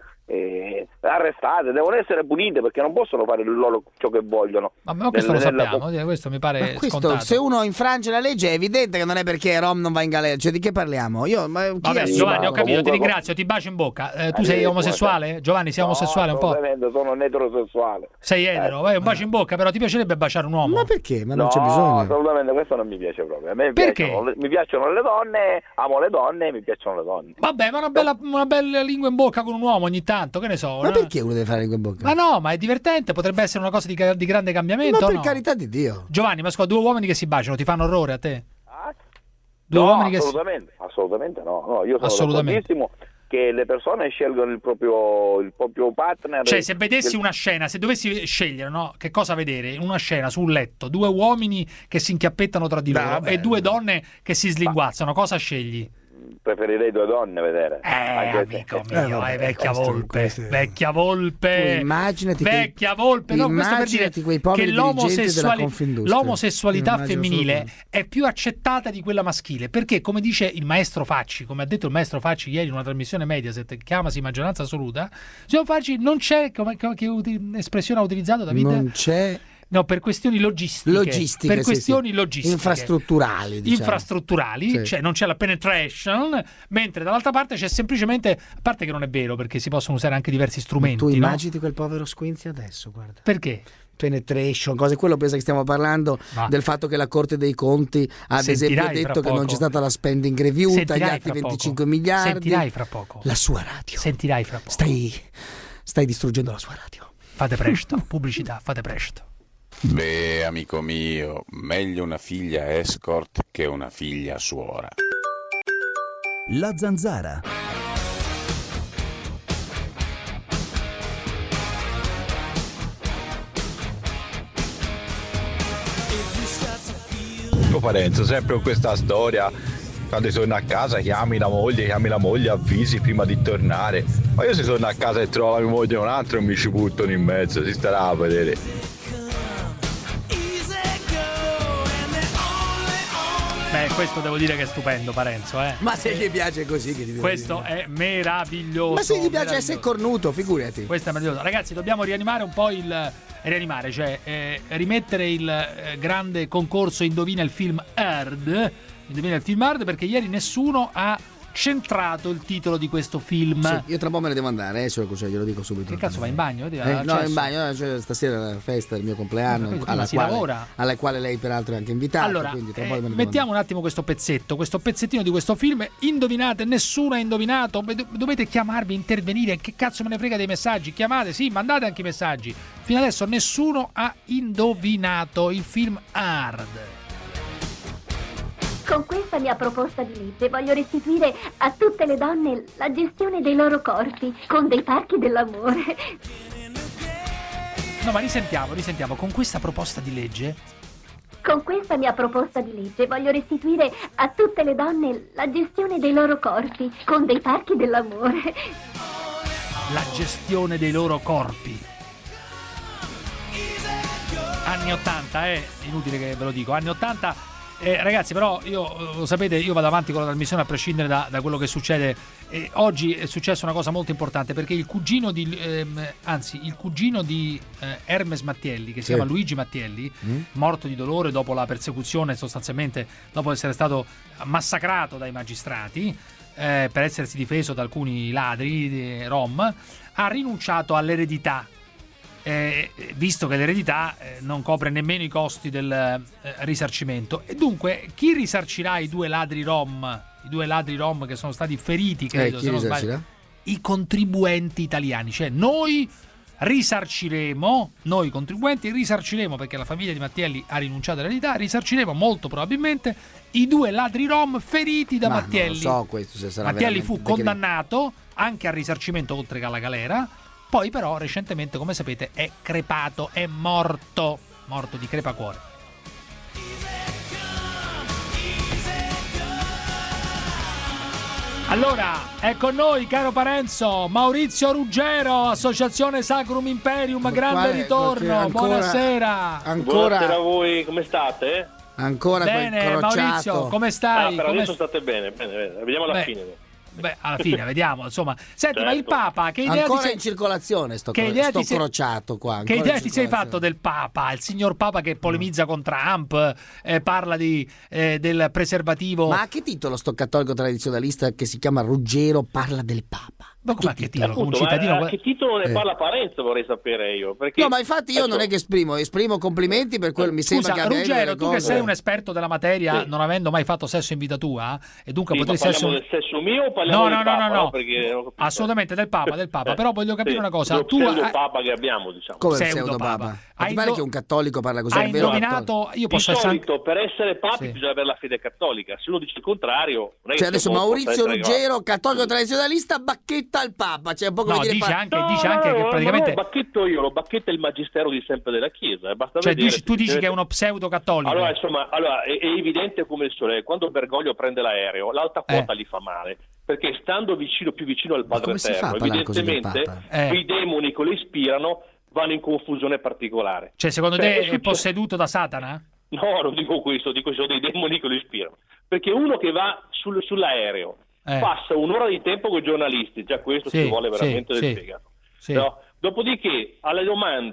arrestate, devono essere punite, perché non possono fare loro ciò che vogliono. Ma questo lo sappiamo, questo mi pare scontato. Se uno infrange la legge è evidente che non è perché Rom non va in galera, cioè di che parliamo? Vabbè, Giovanni, ho capito, ti ringrazio, ti bacio in bocca. Tu sei omosessuale? Giovanni, sei omosessuale un po'? Sono un eterosessuale. Sei etero, vai, un bacio in bocca, però ti piacerebbe baciare un uomo? Ma perché? Ma non c'è bisogno. No, assolutamente, questo non mi piace proprio. A me mi piacciono le donne, amo le donne, mi piacciono le donne. Vabbè, ma una bella lingua in bocca con un uomo ogni tanto, che ne so. Ma perché uno deve fare lingua in bocca? Ma no, ma è divertente, potrebbe essere una cosa di grande cambiamento. Ma per carità di Dio. Giovanni, ma scusa, 2 uomini che si baciano ti fanno orrore a te? Assolutamente no. Io sono d'accordissimo che le persone scelgono il proprio partner. Cioè, se vedessi una scena, se dovessi scegliere, no? Che cosa vedere? Una scena su un letto, 2 uomini che si inchiappettano tra di loro e 2 donne che si slinguazzano, cosa scegli? Preferirei 2 donne vedere. Amico mio, vecchia volpe. Vecchia volpe. Immaginati vecchia volpe. No, questo per dire che l'omosessualità femminile è più accettata di quella maschile, perché come dice il maestro Facci, come ha detto il maestro Facci ieri in una trasmissione Mediaset, chiamasi Maggioranza Assoluta, signor Facci, non c'è, che espressione ha utilizzato Davide? Non c'è No, per questioni logistiche. Per questioni logistiche. Infrastrutturali, diciamo. Infrastrutturali, cioè non c'è la penetration, mentre dall'altra parte c'è semplicemente, a parte che non è vero, perché si possono usare anche diversi strumenti. Tu immagini quel povero Squinzi adesso, guarda. Perché? Penetration, cose, quello pensa che stiamo parlando del fatto che la Corte dei Conti ad esempio ha detto che non c'è stata la spending review, tagliati 25 miliardi. Sentirai fra poco. La sua radio. Sentirai fra poco. Stai distruggendo la sua radio. Fate presto, pubblicità, fate presto. Beh, amico mio, meglio una figlia escort che una figlia suora. La Zanzara. Parenzo, sempre con questa storia, quando torno a casa chiami la moglie, avvisi prima di tornare, ma io se torno a casa e trovo mia moglie un altro mi ci buttano in mezzo, si starà a vedere. Beh, questo devo dire che è stupendo, Parenzo, eh. Ma se gli piace così che questo è meraviglioso. Ma se gli piace essere cornuto, figurati. Questo è meraviglioso. Ragazzi, dobbiamo rianimare un po' rimettere il grande concorso Indovina il film Hard, perché ieri nessuno ha centrato il titolo di questo film. Sì, io tra un po' me ne devo andare, solo così glielo dico subito. Che cazzo, vai in bagno? No, in bagno, cioè, stasera è la festa del mio compleanno alla quale lei peraltro è anche invitata. Allora, mettiamo un attimo questo pezzettino di questo film. Indovinate, nessuno ha indovinato, dovete chiamarvi, intervenire, che cazzo me ne frega dei messaggi, chiamate, sì, mandate anche i messaggi. Fino adesso nessuno ha indovinato il film Hard. Con questa mia proposta di legge voglio restituire a tutte le donne la gestione dei loro corpi con dei parchi dell'amore. No, ma risentiamo. Con questa proposta di legge. Con questa mia proposta di legge voglio restituire a tutte le donne la gestione dei loro corpi con dei parchi dell'amore. La gestione dei loro corpi. Anni 80, inutile che ve lo dico, anni 80. Ragazzi, però lo sapete, io vado avanti con la trasmissione a prescindere da quello che succede. Oggi è successa una cosa molto importante, perché il cugino di Hermes Mattielli, che si chiama Luigi Mattielli, morto di dolore dopo la persecuzione, sostanzialmente dopo essere stato massacrato dai magistrati per essersi difeso da alcuni ladri rom, ha rinunciato all'eredità. Visto che l'eredità non copre nemmeno i costi del risarcimento, e dunque chi risarcirà i due ladri rom che sono stati feriti, credo, se non sbaglio, i contribuenti italiani, cioè noi contribuenti risarciremo, perché la famiglia di Mattielli ha rinunciato all'eredità, risarciremo molto probabilmente i due ladri rom feriti da Mattielli. Non so questo, se sarà Mattielli fu condannato anche al risarcimento oltre che alla galera. Poi però recentemente, come sapete, è crepato, è morto di crepacuore. Allora, è con noi, caro Parenzo, Maurizio Ruggero, Associazione Sacrum Imperium, grande ritorno, buonasera. Buonasera a voi, come state? Ancora bene, Maurizio, come stai? Per adesso state bene, vediamo alla fine. Beh, alla fine vediamo, insomma. Senti, ma il Papa, che idea ancora in circolazione sto crociato qua. Che idea ti sei fatto del Papa? Il signor Papa che polemizza con Trump, parla del preservativo. Ma a che titolo sto cattolico tradizionalista che si chiama Ruggero parla del Papa? Ma come a che titolo? Appunto, un cittadino... a che titolo ne parla Parenzo, vorrei sapere io. Perché... No, ma infatti io non è che esprimo complimenti per quello. Mi sembra che Ruggero, tu che sei un esperto della materia, non avendo mai fatto sesso in vita tua, e dunque potresti essere del sesso mio o parliamo del Papa? No. Perché assolutamente del Papa. Però voglio capire una cosa. Tu pseudo-Papa che abbiamo, diciamo. Come pseudo-Papa? Ma ti pare che un cattolico parla così? Hai indovinato? Io posso di solito per essere papi bisogna avere la fede cattolica. Se uno dice il contrario, non è cioè adesso Maurizio Ruggero, cattolico tradizionalista, bacchetta al Papa. Cioè un po' come dice anche che praticamente lo bacchetto io, lo bacchetta il magistero di sempre della Chiesa. Basta cioè tu dici che è uno pseudo cattolico. Allora insomma, è evidente come il sole. Quando Bergoglio prende l'aereo, l'alta quota gli fa male. Perché stando più vicino al Padre Eterno, evidentemente i demoni che lo ispirano vanno in confusione particolare. Cioè, secondo te è posseduto da Satana? No, non dico questo, dico che sono dei demoni che lo ispirano. Perché uno che va sull'aereo passa un'ora di tempo con i giornalisti, già questo ci vuole veramente del fegato. Sì. No? Dopodiché, alle domande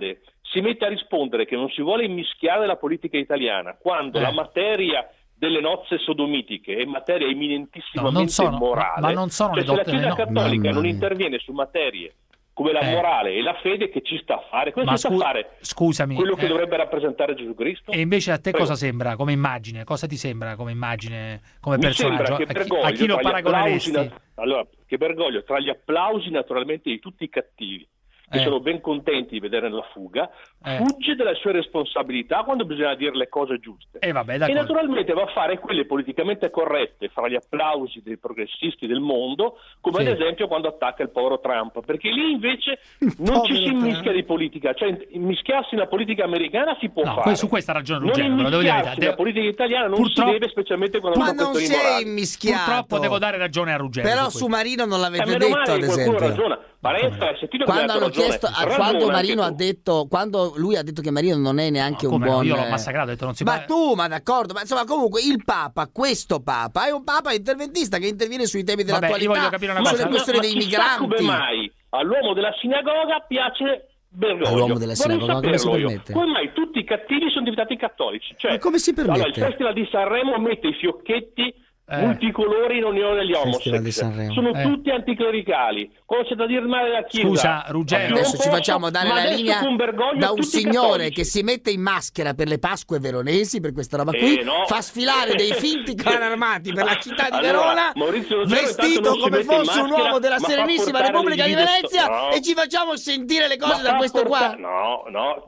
si mette a rispondere che non si vuole immischiare nella politica italiana, quando la materia delle nozze sodomitiche è materia eminentissimamente immorale, ma non sono cioè, se la Chiesa Cattolica non interviene su materie come la morale e la fede, che ci sta a fare? Cosa sta a fare? Scusami, quello che dovrebbe rappresentare Gesù Cristo? E invece a te cosa sembra come immagine? Cosa ti sembra come immagine, come personaggio? A chi lo paragoneresti? Allora, che Bergoglio, tra gli applausi naturalmente di tutti i cattivi, che sono ben contenti di vedere la fuga, fugge dalle sue responsabilità quando bisogna dire le cose giuste. E naturalmente va a fare quelle politicamente corrette fra gli applausi dei progressisti del mondo, come ad esempio quando attacca il povero Trump, perché lì invece non ci si immischia di politica, cioè immischiarsi nella politica americana si può fare. Su questa ragione Ruggero, non immischiarsi nella politica italiana non si deve, specialmente quando ma non si è immischiato. Purtroppo devo dare ragione a Ruggero. Però su Marino non l'avete detto, ad esempio. Quando hanno chiesto, quando Marino ha detto, quando lui ha detto che Marino non è neanche un buon, io l'ho massacrato, ho detto non si può. Ma d'accordo, ma insomma comunque il Papa, questo Papa è un Papa interventista che interviene sui temi dell'attualità, sulle questioni dei migranti. Come mai all'uomo della sinagoga piace Bergoglio? All'uomo della sinagoga come si permette? Come mai tutti i cattivi sono diventati cattolici? Cioè, ma come si permette? Allora, il Festival di Sanremo mette i fiocchetti multicolori in ognuno degli homosex, sono tutti anticlericali. Cosa c'è da dire male alla Chiesa? Scusa Ruggero, adesso ci facciamo dare la linea da un signore che si mette in maschera per le Pasque veronesi, per questa roba qui, fa sfilare dei finti carri armati per la città di Verona, vestito come fosse un uomo della Serenissima Repubblica di Venezia, e ci facciamo sentire le cose da questo qua. No,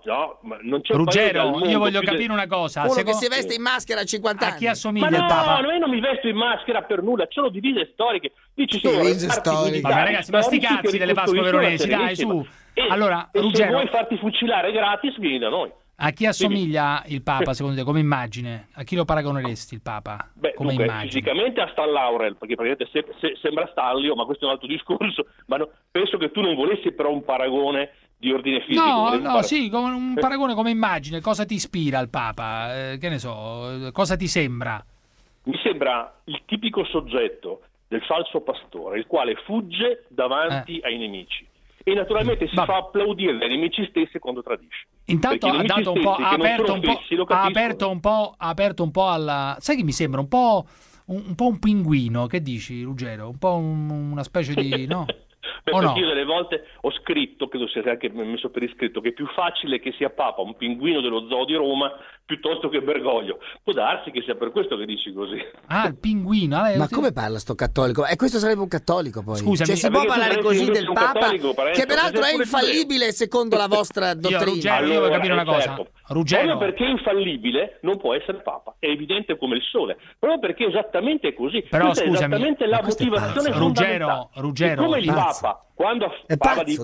non c'è Ruggero, io voglio capire una cosa. Uno che si veste in maschera a 50 anni. A chi assomiglia il Papa? No, io non mi vesto in maschera per nulla, ci sono divise storiche. Dici Vabbè, ragazzi, ma sti cazzi delle Pasque veronesi, dai, su. Allora, Ruggero, se vuoi farti fucilare gratis, vieni da noi. A chi assomiglia il Papa, secondo te, come immagine? A chi lo paragoneresti il Papa? Come immagine? Fisicamente a Stan Laurel, perché praticamente sembra Stanlio, ma questo è un altro discorso. Ma penso che tu non volessi però un paragone di ordine fisico. No, sì, come un paragone come immagine. Cosa ti ispira al Papa? Che ne so, cosa ti sembra? Mi sembra il tipico soggetto del falso pastore, il quale fugge davanti ai nemici e naturalmente si fa applaudire dai nemici stessi quando tradisce. Intanto ha dato un po', ha aperto un po' alla, sai che mi sembra un po' un pinguino, che dici Ruggero? Un po' una specie di no? Perché io delle volte ho scritto, credo sia anche messo per iscritto, che è più facile che sia Papa un pinguino dello zoo di Roma piuttosto che Bergoglio. Può darsi che sia per questo che dici così. Ah, il pinguino. Ma come parla sto cattolico? E questo sarebbe un cattolico poi. Scusami, cioè si può parlare così del Papa, che peraltro è infallibile secondo la vostra dottrina. Io voglio capire una cosa. Ruggero. Proprio perché è infallibile non può essere Papa, è evidente come il sole, proprio perché è esattamente così. Però questa scusami, è esattamente la motivazione fondamentale. Ruggero, come il Papa quando parla di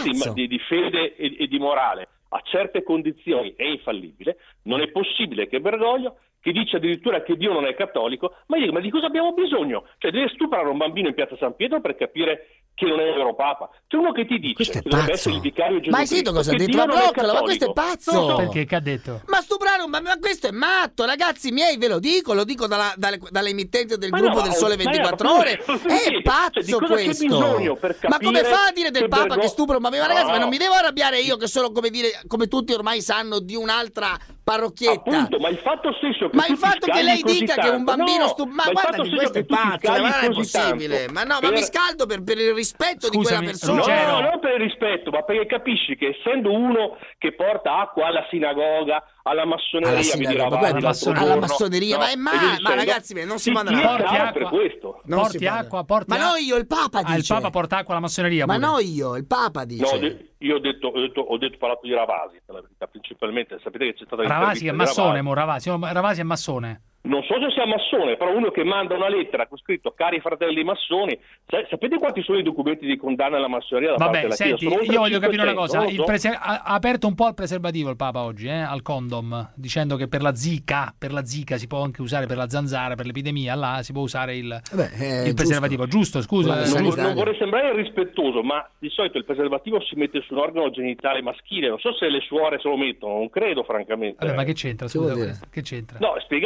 fede e di morale a certe condizioni è infallibile, non è possibile che Bergoglio, che dice addirittura che Dio non è cattolico, ma di cosa abbiamo bisogno? Cioè deve stuprare un bambino in piazza San Pietro per capire che non è il vero Papa. C'è uno che ti dice che dovrebbe essere il vicario Gesù Cristo. Ma hai sentito cosa ha detto? Ma bloccola, ma questo è pazzo! Perché che ha detto? Ma stuprare un bambino, ma questo è matto, ragazzi miei, ve lo dico dall'emittente del gruppo del Sole 24 Ore. È pazzo questo! Ma come fa a dire del Papa che stupra un bambino? Ma ragazzi, ma non mi devo arrabbiare io che sono, come tutti ormai sanno, di un'altra parrocchietta. Appunto, ma il fatto stesso che lei dica che un bambino ma guarda che questo è pazzo, ma non è possibile. Ma no, ma mi scaldo per il rispetto di quella persona. No, non per il rispetto, ma perché capisci che essendo uno che porta acqua alla sinagoga, alla massoneria, alla massoneria, ma ragazzi, non si manda per questo. Porti acqua, ma no, io, il Papa dice. Il Papa porta acqua alla massoneria. Ma no, io, il Papa dice. No, io ho parlato di Ravasi, per la verità, principalmente. Sapete che c'è stata Ravasi è massone, Ravasi è massone. Non so se sia massone, però uno che manda una lettera con scritto cari fratelli massoni, sapete quanti sono i documenti di condanna alla massoneria da parte della Chiesa? Io voglio capire una cosa, ha aperto un po' il preservativo il Papa oggi, al condom, dicendo che per la zika si può anche usare, per la zanzara, per l'epidemia, là si può usare il preservativo, giusto? Scusa. Non vorrei sembrare irrispettoso, ma di solito il preservativo si mette su un organo genitale maschile, non so se le suore se lo mettono, non credo francamente. Vabbè, ma che c'entra? Scusa, che c'entra? No, spiegate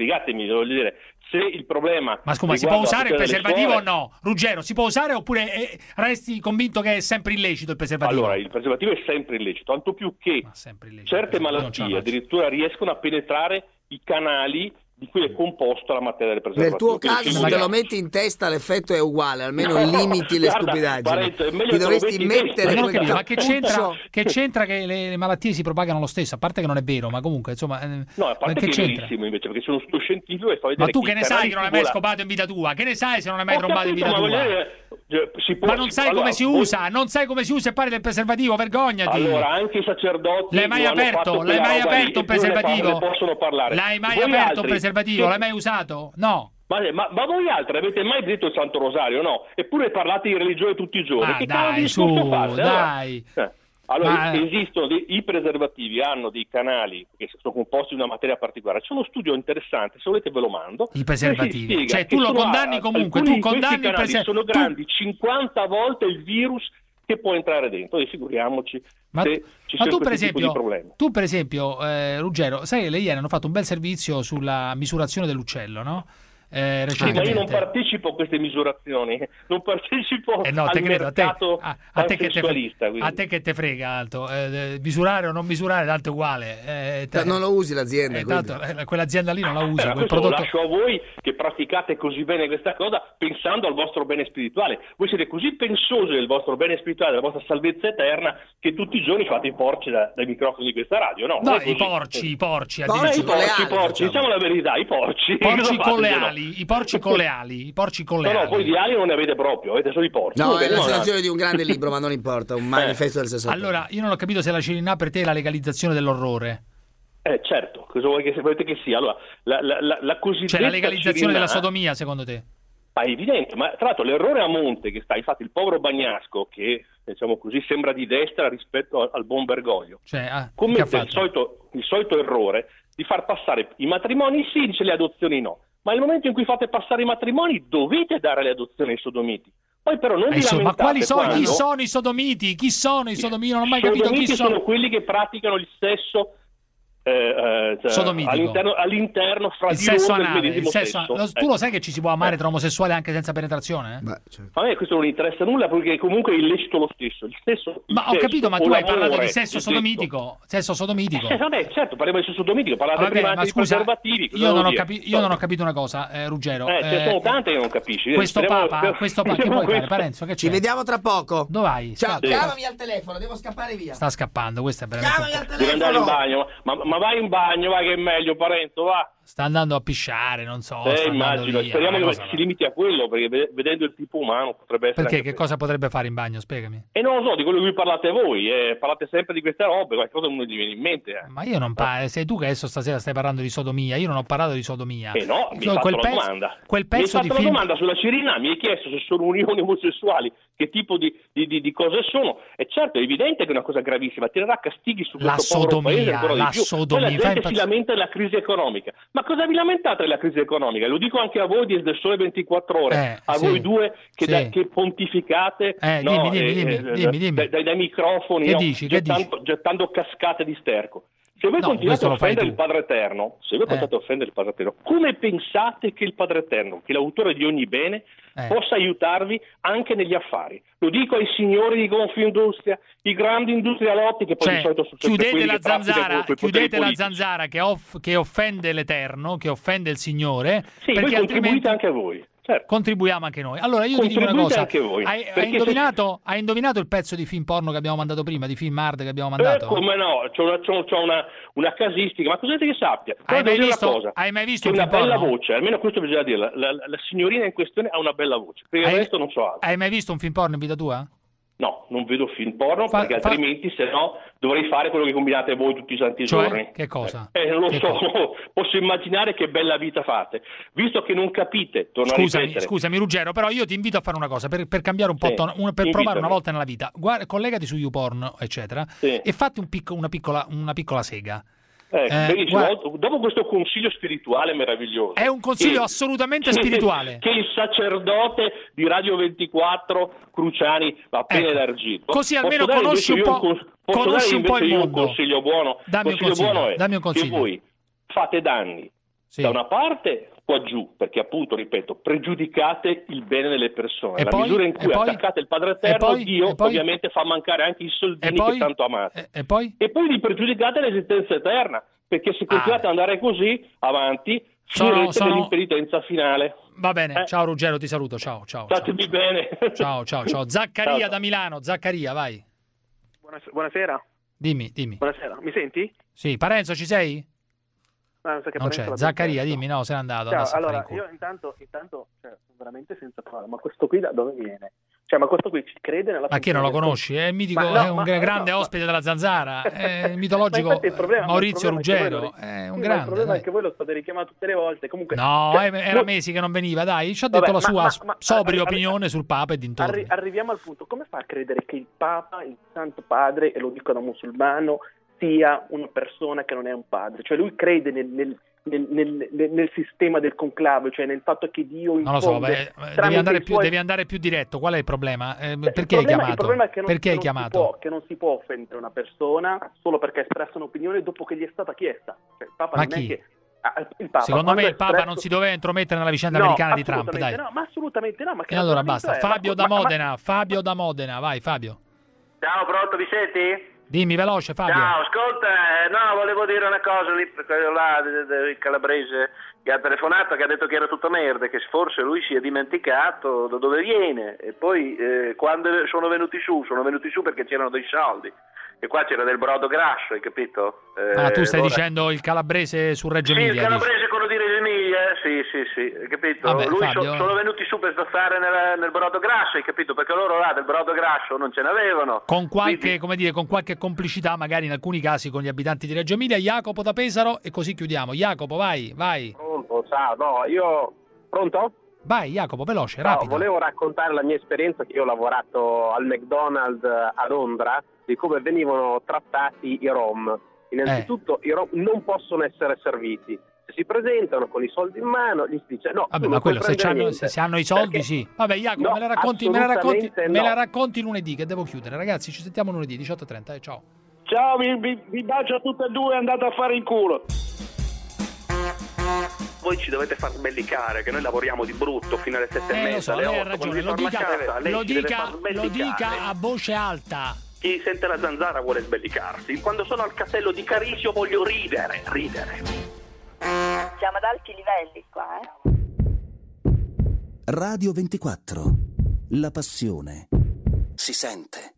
spiegatemi, voglio dire, se il problema... Ma scusa, si può usare il preservativo o no? Ruggero, si può usare oppure resti convinto che è sempre illecito il preservativo? Allora, il preservativo è sempre illecito, tanto più che certe malattie addirittura riescono a penetrare i canali di cui è composta la materia del preservativo. Nel tuo caso, se te lo metti in testa, l'effetto è uguale, almeno limiti le stupidaggini. Ti dovresti mettere ma che c'entra che le malattie si propagano lo stesso? A parte che non è vero, ma comunque, insomma, no, a parte che è verissimo invece, perché sono sto scientifico e fa vedere. Ma tu che ne sai che non hai mai scopato in vita tua? Che ne sai se non hai mai trombato in vita tua? Ma non sai come si usa, non sai come si usa e parli del preservativo, vergognati. Allora, anche i sacerdoti l'hai mai aperto un preservativo? Possono parlare. L'hai mai aperto un preservativo? L'hai mai usato? No. Ma voi altri avete mai detto il Santo Rosario? No. Eppure parlate di religione tutti i giorni. Che cavolo di discorso fate? Dai. Allora, esistono i preservativi, hanno dei canali che sono composti di una materia particolare. C'è uno studio interessante, se volete ve lo mando. I preservativi, cioè tu lo condanni comunque, tu condanni il preservativo. Sono grandi 50 volte il virus che può entrare dentro, e figuriamoci se ci sono questi tipi di problemi. Tu per esempio, Ruggero, sai che le ieri hanno fatto un bel servizio sulla misurazione dell'uccello, no? Sì, ma io non partecipo a queste misurazioni, non partecipo no, al mercato sessualista. A te che te frega, Alto, misurare o non misurare, tanto è uguale. Non lo usi l'azienda. Tanto, quell'azienda lì non la usa. Quel prodotto... Lo lascio a voi che praticate così bene questa cosa pensando al vostro bene spirituale. Voi siete così pensosi del vostro bene spirituale, della vostra salvezza eterna, che tutti i giorni fate i porci dai microfoni di questa radio. No, i porci, diciamo la verità, i porci. Porci con le ali. I porci con le ali, No, voi di ali non ne avete proprio, avete solo i porci. No, è la citazione di un grande libro, ma non importa, un manifesto del 68. Allora, io non ho capito se la Cirinà per te è la legalizzazione dell'orrore. Certo, cosa volete che sia? Allora, la cosiddetta cioè la legalizzazione Cirinà della sodomia, secondo te? Ma è evidente, ma tra l'altro l'errore a monte che sta, infatti il povero Bagnasco, che diciamo così sembra di destra rispetto al buon Bergoglio, commette il solito errore di far passare i matrimoni sì, dice le adozioni no. Ma nel momento in cui fate passare i matrimoni dovete dare le adozioni ai sodomiti. Poi però non vi lamentate. Ma quali sono? Chi sono i sodomiti? Chi sono i sodomiti? Non ho mai capito chi sono. Quelli che praticano il sesso all'interno fra il sesso anale, il sesso. Tu lo sai che ci si può amare tra omosessuali anche senza penetrazione? Beh, certo. A me questo non interessa nulla perché comunque è illecito lo stesso. Ho capito, ma tu hai parlato di sesso sodomitico. Sesso sodomitico. Vabbè, certo, parliamo di sesso sodomitico. Parlate prima di preservativi. Io non ho capito una cosa, Ruggero. Ce sono tante che non capisci. Questo Papa che vuoi fare, Parenzo? Che ci vediamo tra poco. Dove vai? Ciao, chiamami al telefono, devo scappare via. Sta scappando, questo è veramente. Chiamami al telefono. Devo andare in bagno, ma vai in bagno, vai che è meglio, Parenzo, va. Sta andando a pisciare, non so. Immagino, speriamo che si limiti a quello, perché vedendo il tipo umano potrebbe essere. Perché? Che cosa potrebbe fare in bagno? Spiegami. Non lo so, di quello di cui parlate voi, parlate sempre di queste robe, qualcosa non mi viene in mente. Ma io non parlo, sei tu che adesso stasera stai parlando di sodomia, io non ho parlato di sodomia. No, mi hai fatto la domanda. Quel pezzo mi hai fatto la domanda sulla Cirinà, mi hai chiesto se sono unioni omosessuali, che tipo di cose sono. E certo, è evidente che è una cosa gravissima, tirerà castighi su questo povero paese ancora di più. Poi la gente si lamenta della crisi economica. Ma cosa vi lamentate della crisi economica? Lo dico anche a voi del Sole 24 Ore, voi due che pontificate dimmi. Dai microfoni, gettando cascate di sterco. Se voi continuate a offendere il Padre Eterno, come pensate che il Padre Eterno, che è l'autore di ogni bene, possa aiutarvi anche negli affari? Lo dico ai signori di Confindustria, i grandi industrialotti che poi di solito sono chiudete la zanzara che offende l'Eterno, che offende il Signore, perché voi contribuite anche a voi. Certo. Contribuiamo anche noi. Allora io ti dico una cosa, hai indovinato il pezzo di film porno che abbiamo mandato prima, di film hard che abbiamo mandato? Come no, c'ho una casistica, ma cos'è che sappia? Hai mai visto un film porno? Una bella porno? Voce, almeno questo bisogna dire, la signorina in questione ha una bella voce, per il resto non so altro. Hai mai visto un film porno in vita tua? No, non vedo film porno perché altrimenti se no dovrei fare quello che combinate voi tutti i santi giorni. Che cosa? Non lo so, posso immaginare che bella vita fate. Visto che non capite, Scusami Ruggero, però io ti invito a fare una cosa per cambiare un po', per provare una volta nella vita. Collegati su YouPorn, eccetera, e fatti una piccola sega. Dopo questo consiglio spirituale meraviglioso, è un consiglio assolutamente spirituale che il sacerdote di Radio 24 Cruciani va appena elargito, così almeno conosci un po' il mondo. Un consiglio buono. Dammi un consiglio. Che voi fate danni Da una parte qua giù, perché appunto, ripeto, pregiudicate il bene delle persone. La misura in cui attaccate il Padre Eterno, Dio ovviamente fa mancare anche i soldini che tanto amate. E poi li pregiudicate l'esistenza eterna, perché se continuate ad andare così avanti, finirete nell'impenitenza finale. Va bene, ciao Ruggero, ti saluto, ciao. Statemi bene. Ciao. Zaccaria da Milano, Zaccaria, vai. Buonasera. Dimmi. Buonasera, mi senti? Sì, Parenzo, ci sei? Non c'è. Zaccaria, dimmi, no, se n'è andato. Ciao, allora, io intanto sono veramente senza parole, ma questo qui da dove viene? Cioè, ma questo qui ci crede nella... Ma chi non lo conosci? È mitico, è un grande ospite della Zanzara, è il mitologico Maurizio Ruggero, è un grande. Il problema è che voi lo state richiamando tutte le volte, comunque... No, era mesi che non veniva, dai, ci ha detto la sua sobria opinione sul Papa e dintorni. Arriviamo al punto, come fa a credere che il Papa, il Santo Padre, e lo dico da musulmano, sia una persona che non è un padre? Cioè lui crede nel sistema del conclave, cioè nel fatto che Dio non lo so, devi andare più diretto. Qual è il problema? Perché hai chiamato? Il problema è che non si può offendere una persona solo perché ha espresso un'opinione dopo che gli è stata chiesta. Cioè, il Papa non è che il Papa, secondo me il Papa non si doveva intromettere nella vicenda americana di Trump, dai. No, ma assolutamente no. Ma e allora basta. Fabio da Modena, vai Fabio. Ciao, pronto, mi senti? Dimmi veloce, Fabio. Ciao, ascolta, volevo dire una cosa lì, quello là del calabrese che ha telefonato, che ha detto che era tutto merda, che forse lui si è dimenticato da dove viene, e poi quando sono venuti su perché c'erano dei soldi, e qua c'era del brodo grasso, hai capito? Tu stai dicendo il calabrese su Reggio Emilia? Sì, il calabrese quello di Reggio Emilia, sì, hai capito? Vabbè, lui Fabio... sono venuti su per stazzare nel brodo grasso, hai capito? Perché loro là del brodo grasso non ce n'avevano. Con qualche, con qualche complicità magari in alcuni casi con gli abitanti di Reggio Emilia. Jacopo da Pesaro, e così chiudiamo. Jacopo, vai. Pronto, ciao, Pronto? Vai Jacopo, veloce, rapido. Volevo raccontare la mia esperienza, che io ho lavorato al McDonald's a Londra, di come venivano trattati i Rom. Innanzitutto i Rom non possono essere serviti. Se si presentano con i soldi in mano, gli si dice no. Vabbè, ma quello se hanno i soldi, sì. Vabbè, Jacopo, me la racconti lunedì, che devo chiudere. Ragazzi, ci sentiamo lunedì 18:30, ciao. Ciao, vi bacio a tutte e due, andate a fare il culo. Voi ci dovete far sbellicare, che noi lavoriamo di brutto fino alle 7:30. Lo so, lei ha ragione, lo dica a voce alta. Chi sente la Zanzara vuole sbellicarsi. Quando sono al castello di Carisio voglio ridere. Siamo ad alti livelli qua, Radio 24. La passione si sente.